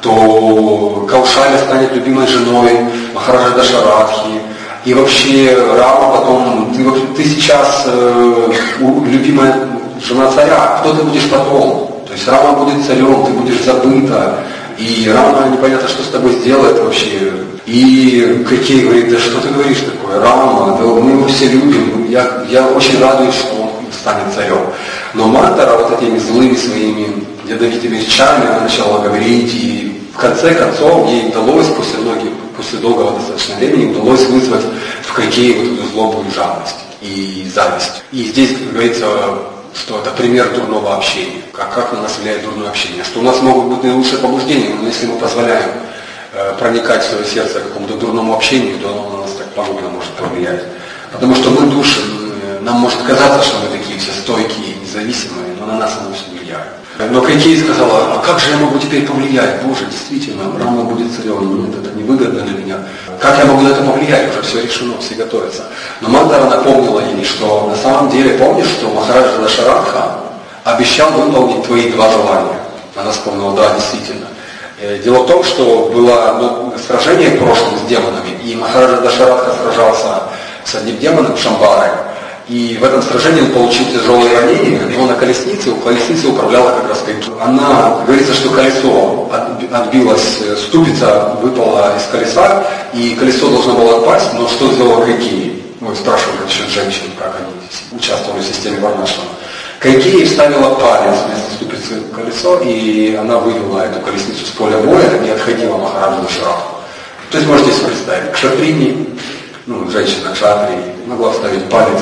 то Каушалия станет любимой женой Махараджа Дашаратхи. И вообще Рама потом, ты, ты сейчас э, любимая жена царя, кто ты будешь потом? То есть Рама будет царем, ты будешь забыта. И Рама непонятно, что с тобой сделает вообще. И Кайкеи говорит: да что ты говоришь такое? Рама, да мы его все любим, я, я очень радуюсь, что он станет царем. Но Мантхара вот этими злыми своими ядовитыми речами она начала говорить, и в конце концов ей удалось после многих, после долгого достаточно времени удалось вызвать в Кайкеи вот эту злобу и жадность. и зависть. И здесь говорится, что это пример дурного общения. Как, как на нас влияет дурное общение. Что у нас могут быть наилучшие побуждения, но если мы позволяем э, проникать в свое сердце какому-то дурному общению, то оно на нас так пагубно может повлиять. Потому что мы души, нам может казаться, что мы такие все стойкие, независимые, но на нас оно все влияет. Но Кайкеи сказала, а как же я могу теперь повлиять? Боже, действительно, Рама будет царем, нет, это невыгодно для меня. Как я могу на это повлиять? Уже все решено, все готовятся. Но Мантара напомнила ей, что на самом деле, помнишь, что Махараджа Дашаратха обещал выполнить твои два желания? Она вспомнила, да, действительно. Дело в том, что было ну, сражение в прошлом с демонами, и Махараджа Дашаратха сражался с одним демоном Шамбарой. И в этом сражении он получил тяжелые ранения, и он на колеснице, у колесницы управляла как раз Кайкеи. Она, говорится, что колесо отбилось, ступица выпала из колеса, и колесо должно было отпасть, но что сделала Кайкеи? Мы спрашивали насчет женщин, как они участвовали в системе Варнашрама. Кайкеи вставила палец вместо ступицы в колесо, и она вывела эту колесницу с поля боя и отходила Махараджу Дашаратху. То есть можете себе представить, кшатрини, ну, женщина кшатри, могла вставить палец,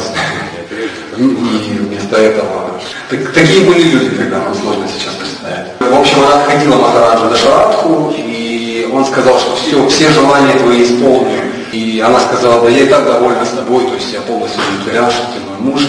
и вместо этого... Так, такие были люди, когда нам сложно сейчас представить. В общем, она отходила Махараджу Дашаратху, и он сказал, что все, все желания твои исполню. И она сказала, да я и так довольна с тобой, то есть я полностью удовлетворял, что ты мой муж.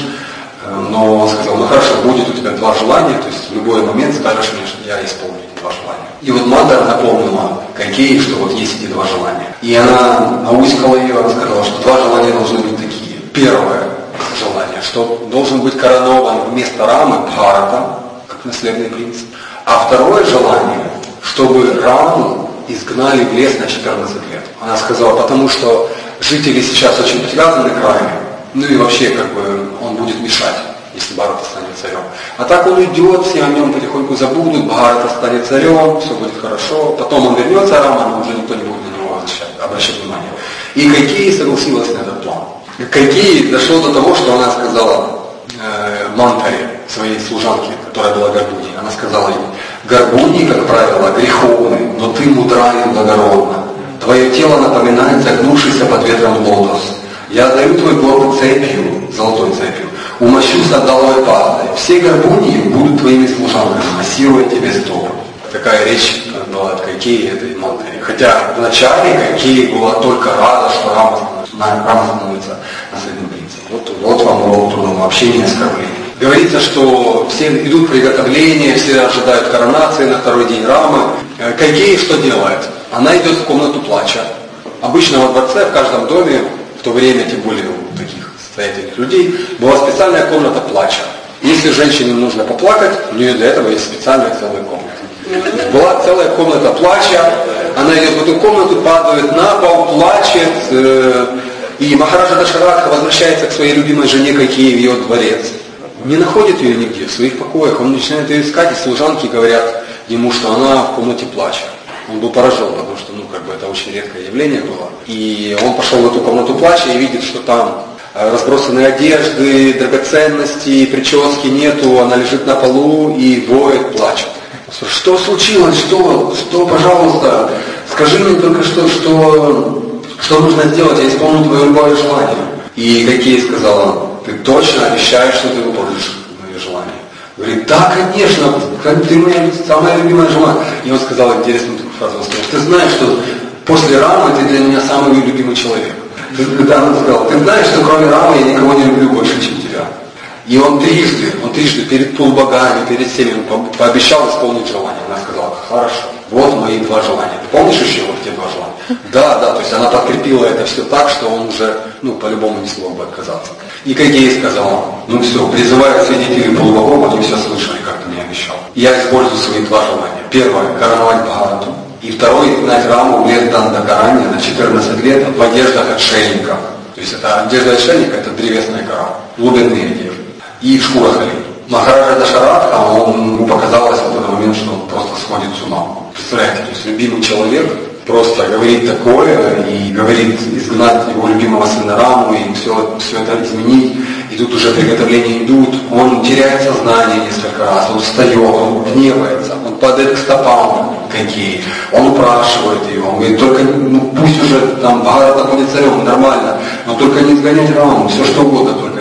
Но он сказал, ну хорошо, будет у тебя два желания, то есть в любой момент скажешь мне, что я исполню эти два желания. И вот Мантара напомнила Кайкеи, что вот есть эти два желания. И она науськала ее, она сказала, что два желания должны быть такие. Первое желание, что должен быть коронован вместо Рамы Бхарата, как наследный принц. А второе желание, чтобы Раму изгнали в лес на четырнадцать лет. Она сказала, потому что жители сейчас очень привязаны к Раме, ну и вообще как бы он будет мешать, если Бхарата станет царем. А так он уйдет, все о нем потихоньку забудут, Бхарата станет царем, все будет хорошо. Потом он вернется, Рама, но уже никто не будет на него обращать внимание. И Кайкеи согласилась на этот план. Кайкеи дошло до того, что она сказала э, Мантаре, своей служанке, которая была Гарбуни. Она сказала ей, Гарбуни, как правило, греховны, но ты мудра и благородна. Твое тело напоминает загнувшийся под ветром лотос. Я даю твой город цепью, золотой цепью, умощу сандаловой пастой. Все Гарбунии будут твоими служанками, массируя тебе стопы. Такая речь была от Кайкеи этой Мантаре. Хотя вначале Кайкеи была только рада, что Рама становится наследным принцем. Вот, вот вам урок трудного общения и оскорбления. Говорится, что все идут приготовления, все ожидают коронации на второй день Рамы. Кайкеи что делает? Она идет в комнату плача. Обычно во дворце, в каждом доме, в то время, тем более у таких состоятельных людей, была специальная комната плача. Если женщине нужно поплакать, у нее для этого есть специальная целая комната. Была целая комната плача, она идет в эту комнату, падает на пол, плачет, э, и Махараджа Дашаратха возвращается к своей любимой жене Кайкеи в ее дворец. Не находит ее нигде, в своих покоях. Он начинает ее искать, и служанки говорят ему, что она в комнате плача. Он был поражен, потому что, ну, как бы это очень редкое явление было. И он пошел в эту комнату плача и видит, что там разбросанные одежды, драгоценности, прически нету, она лежит на полу и воет, плачет. Что случилось? Что? Что, пожалуйста? Скажи мне только, что, что, что нужно сделать, я исполню твое любое желание. И Кайкеи сказала, ты точно обещаешь, что ты выполнишь мое желание? Говорит, да, конечно, ты моя самая любимая жена. И он сказал интересную фразу, он сказал, ты знаешь, что после Рамы ты для меня самый любимый человек. Когда он сказал, ты знаешь, что кроме Рамы я никого не люблю больше, чем тебя. И он трижды, он трижды перед полубогами, перед всеми, он пообещал исполнить желание. Она сказала, хорошо, вот мои два желания. Ты помнишь еще вот эти два желания? Да, да, то есть она подкрепила это все так, что он уже, ну, по-любому не смог бы отказаться. И Кайкеи сказала, ну все, призывая свидетелей полубогов, они все слышали, как ты мне обещал. Я использую свои два желания. Первое, короновать Бхарату. И второе, изгнать Раму в лес Дандагарани на четырнадцать лет в одеждах отшельников. То есть это одежда отшельника, это древесная кора, глубинные одежды. И в шкурах оленей. Махараджа Дашаратха, он, ему показалось в этот момент, что он просто сходит с ума. Представляете, то есть любимый человек просто говорит такое и говорит изгнать его любимого сына Раму и все, все это изменить. И тут уже приготовления идут, он теряет сознание несколько раз, он встает, он гневается, он падает к стопам Кайкеи, он упрашивает его, он говорит, только ну, пусть уже там Бхарата будет царем, нормально, но только не изгонять Раму, все что угодно, только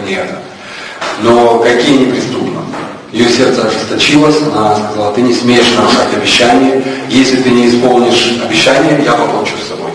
не это. Но какие неприступны. Ее сердце ожесточилось, она сказала, ты не смеешь нарушать обещание, если ты не исполнишь обещание, я покончу с собой.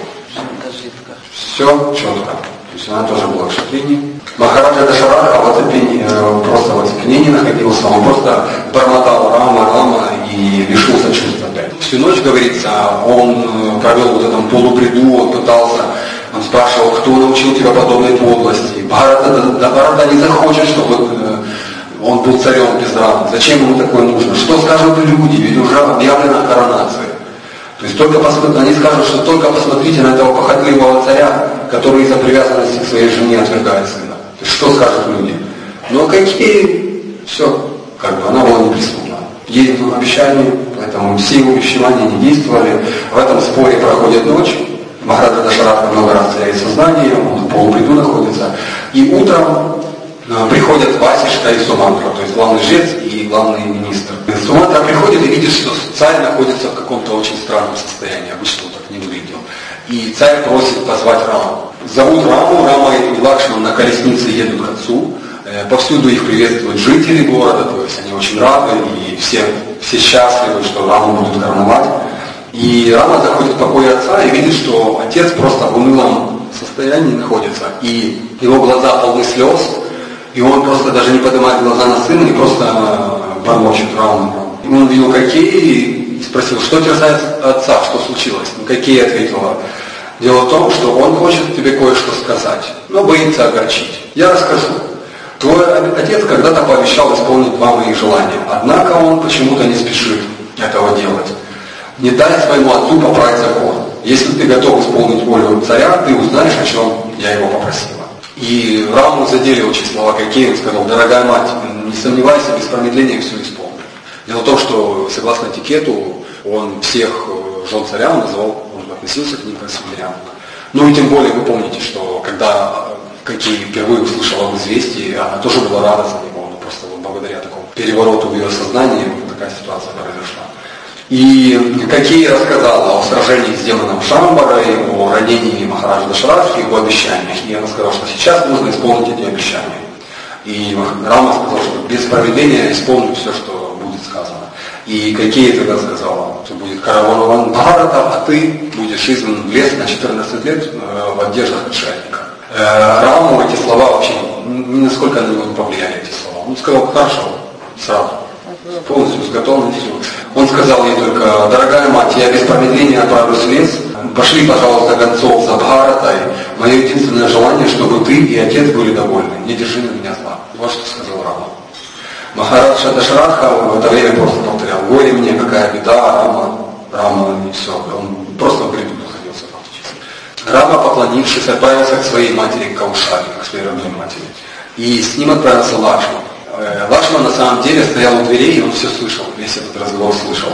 Все четко. То есть она тоже была в шатрине. Махараджа Дашарадха в оцепенении, просто в оцепенении находился, он просто бормотал Рама, Рама и лишился чувств опять. Всю ночь, говорится, он провел вот этом полубреду, он пытался, он спрашивал, кто научил тебя подобной подлости. Бхарата, да, Бхарата не захочет, чтобы он был царем без Рамы. Зачем ему такое нужно? Что скажут люди? Ведь уже объявлена коронация. То есть только посмотри, они скажут, что только посмотрите на этого похотливого царя, который из-за привязанности к своей жене отвергает сына. То есть что скажут люди? Но какие? Все, как бы она была неприступна. Ей было обещание, поэтому все его увещевания не действовали. В этом споре проходит ночь. Махараджа Дашарадха много раз теряет сознание, он в полубреду находится. И утром приходят Васишка и Сумантра, то есть главный жрец и главный министр. Сумантра приходит и видит, что царь находится в каком-то очень странном состоянии, обычно он так не выглядел. И царь просит позвать Раму. Зовут Раму, Рама и Лакшман на колеснице едут к отцу. Повсюду их приветствуют жители города, то есть они очень рады, и все, все счастливы, что Раму будут короновать. И Рама заходит в покой отца и видит, что отец просто в унылом состоянии находится, и его глаза полны слез, и он просто даже не поднимает глаза на сына и просто бормочет Раму. Он видел Кайкеи и спросил, что терзает отца, что случилось. Кайкеи ответила, дело в том, что он хочет тебе кое-что сказать, но боится огорчить. Я расскажу. Твой отец когда-то пообещал исполнить два моих желания, однако он почему-то не спешит этого делать. Не дай своему отцу поправить закон. Если ты готов исполнить волю царя, ты узнаешь, о чем я его попросила. И Раму задели очень слова Кайкеи, он сказал, дорогая мать, не сомневайся, без промедления все исполню. Дело в том, что согласно этикету, он всех жен царя называл, он относился к ним как суверян. Ну и тем более вы помните, что когда Кайкеи впервые услышала об известии, она тоже была рада за него, но просто вот благодаря такому перевороту в ее сознании вот такая ситуация произошла. И Кайкеи рассказала о сражении с демоном Шамбарой, о ранении Махараджа Дашарадхи, его обещаниях. И она сказала, что сейчас нужно исполнить эти обещания. И Рама сказал, что без промедления исполню все, что будет сказано. И Кайкеи тогда сказала, что будет караван Бхарата, а ты будешь изгнан в лес на четырнадцать лет в одеждах отшельника. Раму эти слова вообще, ни насколько на него не повлияли эти слова. Он сказал, хорошо, сразу. Полностью с готовностью. Он сказал ей только, дорогая мать, я без промедления отправлюсь в лес, пошли, пожалуйста, гонцов за Бхаратой. Мое единственное желание, чтобы ты и отец были довольны. Не держи на меня зла. Вот что сказал Рама. Махараджа Дашарадха в это время просто повторял, горе мне, какая беда, Рама, Рама, и все. Он просто в бреду находился фактически. Рама, поклонившись, отправился к своей матери Каушали, к своей родной матери. И с ним отправился Лакшман. Лакшман на самом деле стоял у дверей, и он все слышал, весь этот разговор слышал.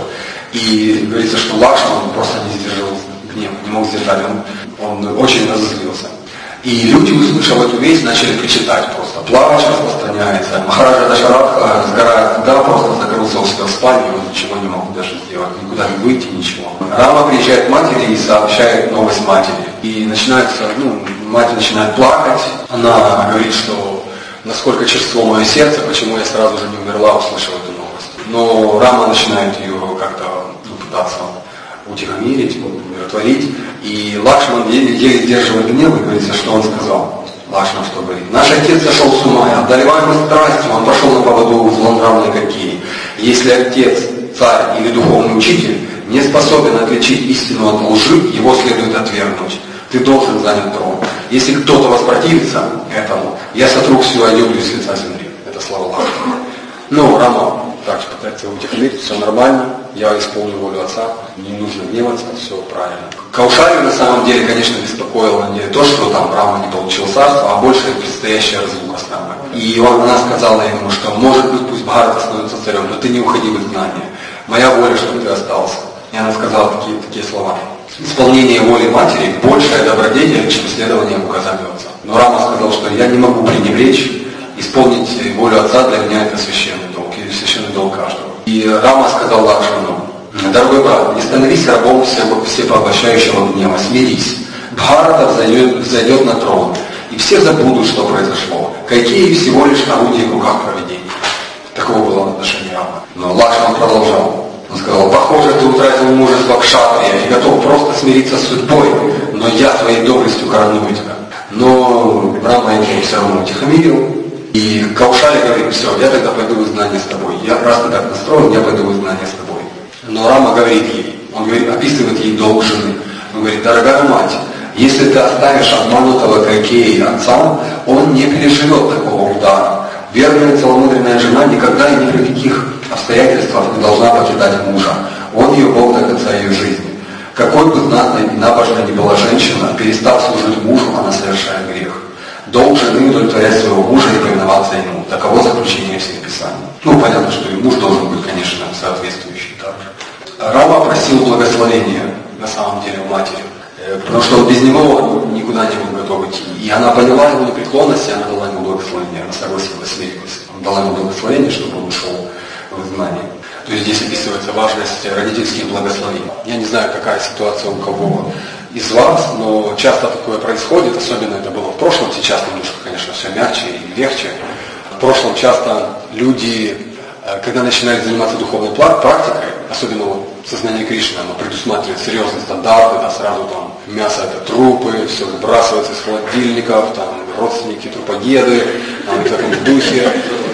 И говорится, что Лакшман просто не сдержал гнев, не мог сдержать, он, он очень разозлился. И люди, услышав эту весть, начали причитать просто. Плач распространяется. Махараджа Дашарадха, сгорая туда, просто закрылся у себя в спальне, он ничего не мог даже сделать, никуда не выйти, ничего. Рама приезжает к матери и сообщает новость матери. И начинается, ну, мать начинает плакать, она говорит, что насколько черство мое сердце, почему я сразу же не умерла, услышав эту новость. Но Рама начинает ее как-то ну, пытаться утихомирить, умиротворить. И Лакшман еле сдерживает гнев, и говорится, что он сказал. Лакшман что говорит? Наш отец сошел с ума, одолеваемый страстью, он пошел на поводу у злонравной Кайкеи. Если отец, царь или духовный учитель не способен отличить истину от лжи, его следует отвергнуть. Ты должен занять трон. Если кто-то воспротивится этому, я сотру всю Айодхью с лица земли. Это слова Лакшмана. Ну, Рама также пытается его утихомирить, все нормально, я исполню волю отца, не нужно гневаться, все правильно. Каушалию на самом деле, конечно, беспокоило не то, что там Рама не получил царство, а больше предстоящая разлука с Рамой. И он, она сказала ему, что может быть пусть Бхарата становится царем, но ты не уходи в изгнание. Моя воля, чтобы ты остался. И она сказала такие, такие слова. Исполнение воли матери – большая добродетель, чем следование указанию отца. Но Рама сказал, что я не могу пренебречь, исполнить волю отца для меня это священный долг, и священный долг каждого. И Рама сказал Лакшману, дорогой брат, не становись рабом всепоглощающего гнева, смирись. Бхарата взойдет, взойдет на трон, и и все забудут, что произошло. Кайкеи всего лишь орудие в руках провидения. Такого было отношение Рама. Но Лакшман продолжал. Он сказал: похоже, ты утратил мужество кшатрия и готов просто смириться с судьбой, но я твоей доблестью короную тебя. Но Рама его все равно утихомирил. И Каушали говорит: все, я тогда пойду в изгнание с тобой. Я раз ты так настроен, я пойду в изгнание с тобой. Но Рама говорит ей, он говорит, описывает ей долг жены. Он говорит: дорогая мать, если ты оставишь обманутого Кайкеи отца, он не переживет такого удара. Верная целомудренная жена никогда и ни при каких обстоятельствах не должна покидать мужа. Он ее Бог до конца ее жизни. Какой бы знатной и набожной ни была женщина, перестав служить мужу, она совершает грех. Долг жены удовлетворять своего мужа и повиноваться ему. Таково заключение всех писаний. Ну, понятно, что и муж должен быть, конечно, соответствующий также. Рама просил благословения, на самом деле, у матери. Потому что без него никуда не был готов идти. И она поняла его непреклонность, и она дала ему благословение. Она согласилась, смирилась. Она дала ему благословение, чтобы он ушел в изгнание. То есть здесь описывается важность родительских благословений. Я не знаю, какая ситуация у кого из вас, но часто такое происходит, особенно это было в прошлом, сейчас немножко, конечно, все мягче и легче. В прошлом часто люди, когда начинают заниматься духовной практикой, особенно вот сознание Кришны, оно предусматривает серьезные стандарты, да, сразу там мясо это трупы, все выбрасывается из холодильников, там родственники, трупоеды, там, в таком духе,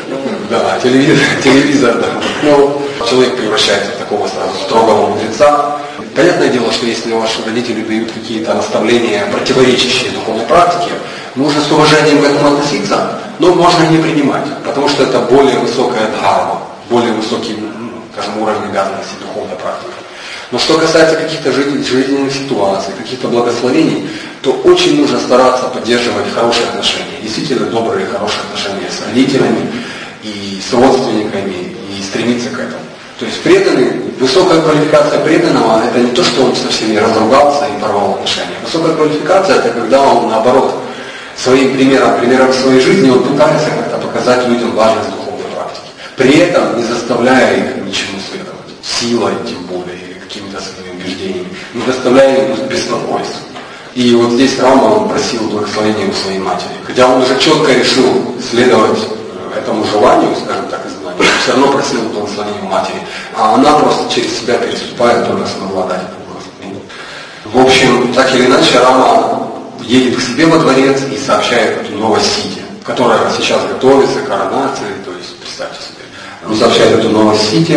да, телевизор, телевизор, да. Ну, человек превращается в такого сразу строгого мудреца. Понятное дело, что если ваши родители дают какие-то наставления, противоречащие духовной практике, нужно с уважением к этому относиться, но можно и не принимать, потому что это более высокая дхарма, более высокий, ну, скажем, уровень обязанностей духовной практики. Но что касается каких-то жизненных ситуаций, каких-то благословений, то очень нужно стараться поддерживать хорошие отношения, действительно добрые, хорошие отношения с родителями и с родственниками, и стремиться к этому. То есть преданный, высокая квалификация преданного – это не то, что он со всеми разругался и порвал отношения. Высокая квалификация – это когда он, наоборот, своим примером, примером своей жизни, он пытается как-то показать людям важность духовной практики. При этом не заставляя их ничему следовать, силой тем более, или какими-то своими убеждениями, не доставляя им беспокойства. И вот здесь Рама, он просил благословения у своей матери. Хотя он уже четко решил следовать этому желанию, скажем так, изгнанию, но все равно просил благословения у матери. А она просто через себя переступая только смогла дать это благословение. В общем, так или иначе, Рама едет к себе во дворец и сообщает эту новость Сите, которая сейчас готовится к коронации, то есть, представьте себе, он сообщает эту новость Сите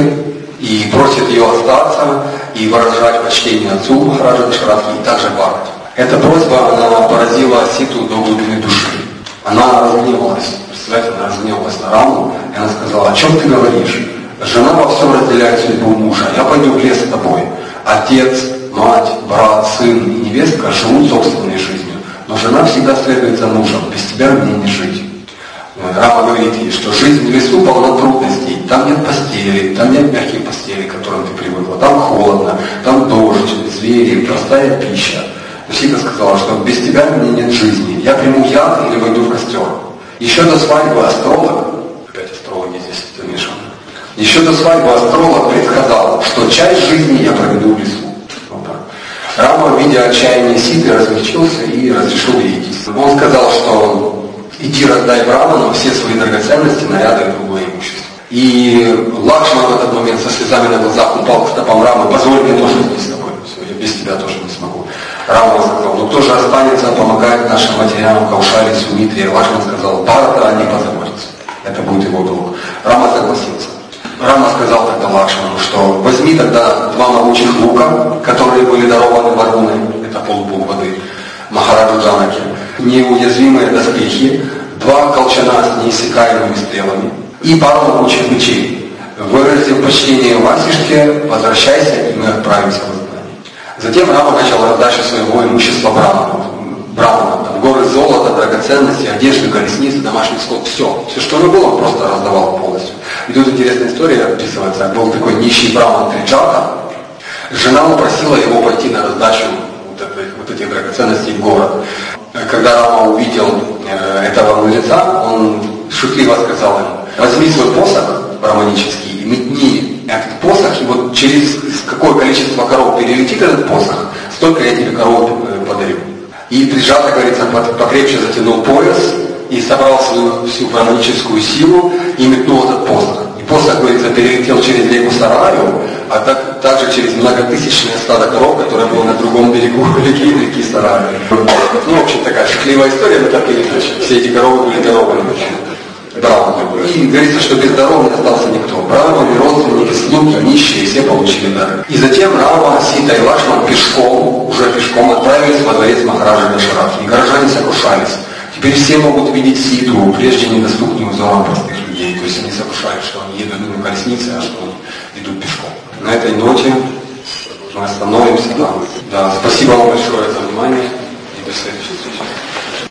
и просит ее остаться и выражать почтение отцу Махараджа Дашаратхи и также Бхарате. Эта просьба, она поразила Ситу до глубины души. Она разгневалась, представляете, она разгневалась на Раму, и она сказала: о чем ты говоришь? Жена во всем разделяет судьбу мужа, я пойду в лес с тобой. Отец, мать, брат, сын и невестка живут собственной жизнью, но жена всегда следует за мужем, без тебя мне не жить. Рама говорит ей, что жизнь в лесу полна трудностей, там нет постели, там нет мягких постелей, к которым ты привыкла, там холодно, там дождь, звери, простая пища. Но Сита сказала, что без тебя мне нет жизни, я приму яд или войду в костер. Еще до свадьбы астролог, опять астрологи здесь замешаны, еще до свадьбы астролог предсказал, что часть жизни я проведу в лесу. Вот так. Рама, видя отчаяние Ситы, размягчился и разрешил ей идти. Он сказал, что иди раздай браманам все свои драгоценности, наряды и другое имущество. И Лакшман в этот момент со слезами на глазах упал к стопам Рамы: позволь мне тоже идти с тобой, все, я без тебя тоже не смогу. Рама сказал: ну кто же останется помогать нашим матерям Каушали, Сумитре? Лакшман сказал: Бхарата не позаботится, это будет его долг. Рама согласился. Рама сказал тогда Лакшману, что возьми тогда два могучих лука, которые были дарованы Варуной, это полубог воды, Махараджу Джанаки, неуязвимые доспехи, два колчана с неиссякаемыми стрелами и пару могучих мечей. Выразив почтение Васишке, возвращайся, и мы отправимся в изгнание. Затем Рама начал раздачу своего имущества браманам. Браманам, там горы золота, драгоценности, одежды, колесницы, домашний скот, все. Все, что у него было, он просто раздавал полностью. И тут интересная история описывается. Был такой нищий браман Триджата. Жена упросила его пойти на раздачу вот, этой, вот этих драгоценностей в город. Когда Рама увидел э, этого мудреца, он шутливо сказал ему: возьми свой посох браманический и метни этот посох, и вот через какое количество коров перелетит этот посох, столько я тебе коров подарю. И прижато, говорится, покрепче затянул пояс и собрал свою всю праническую силу и метнул этот посох. И посох, говорится, перелетел через реку Сараю, а так, также через многотысячное стадо коров, которое было на другом берегу реки, реки Сараю. Ну, в общем, такая шутливая история, но так или иначе. Все эти коровы были коровами. Да, и говорится, что без дорог не остался никто. Браманы, родственники, слуги, нищие, все получили дар. И затем Рама, Сита и Лакшман пешком, уже пешком отправились во дворец Махараджи Дашаратхи. И горожане сокрушались. Теперь все могут видеть Ситу, прежде недоступную взорам простых людей. То есть они сокрушались, что они едут на колеснице, а что они идут пешком. На этой ноте мы остановимся. Да, спасибо вам большое за внимание и до следующей встречи.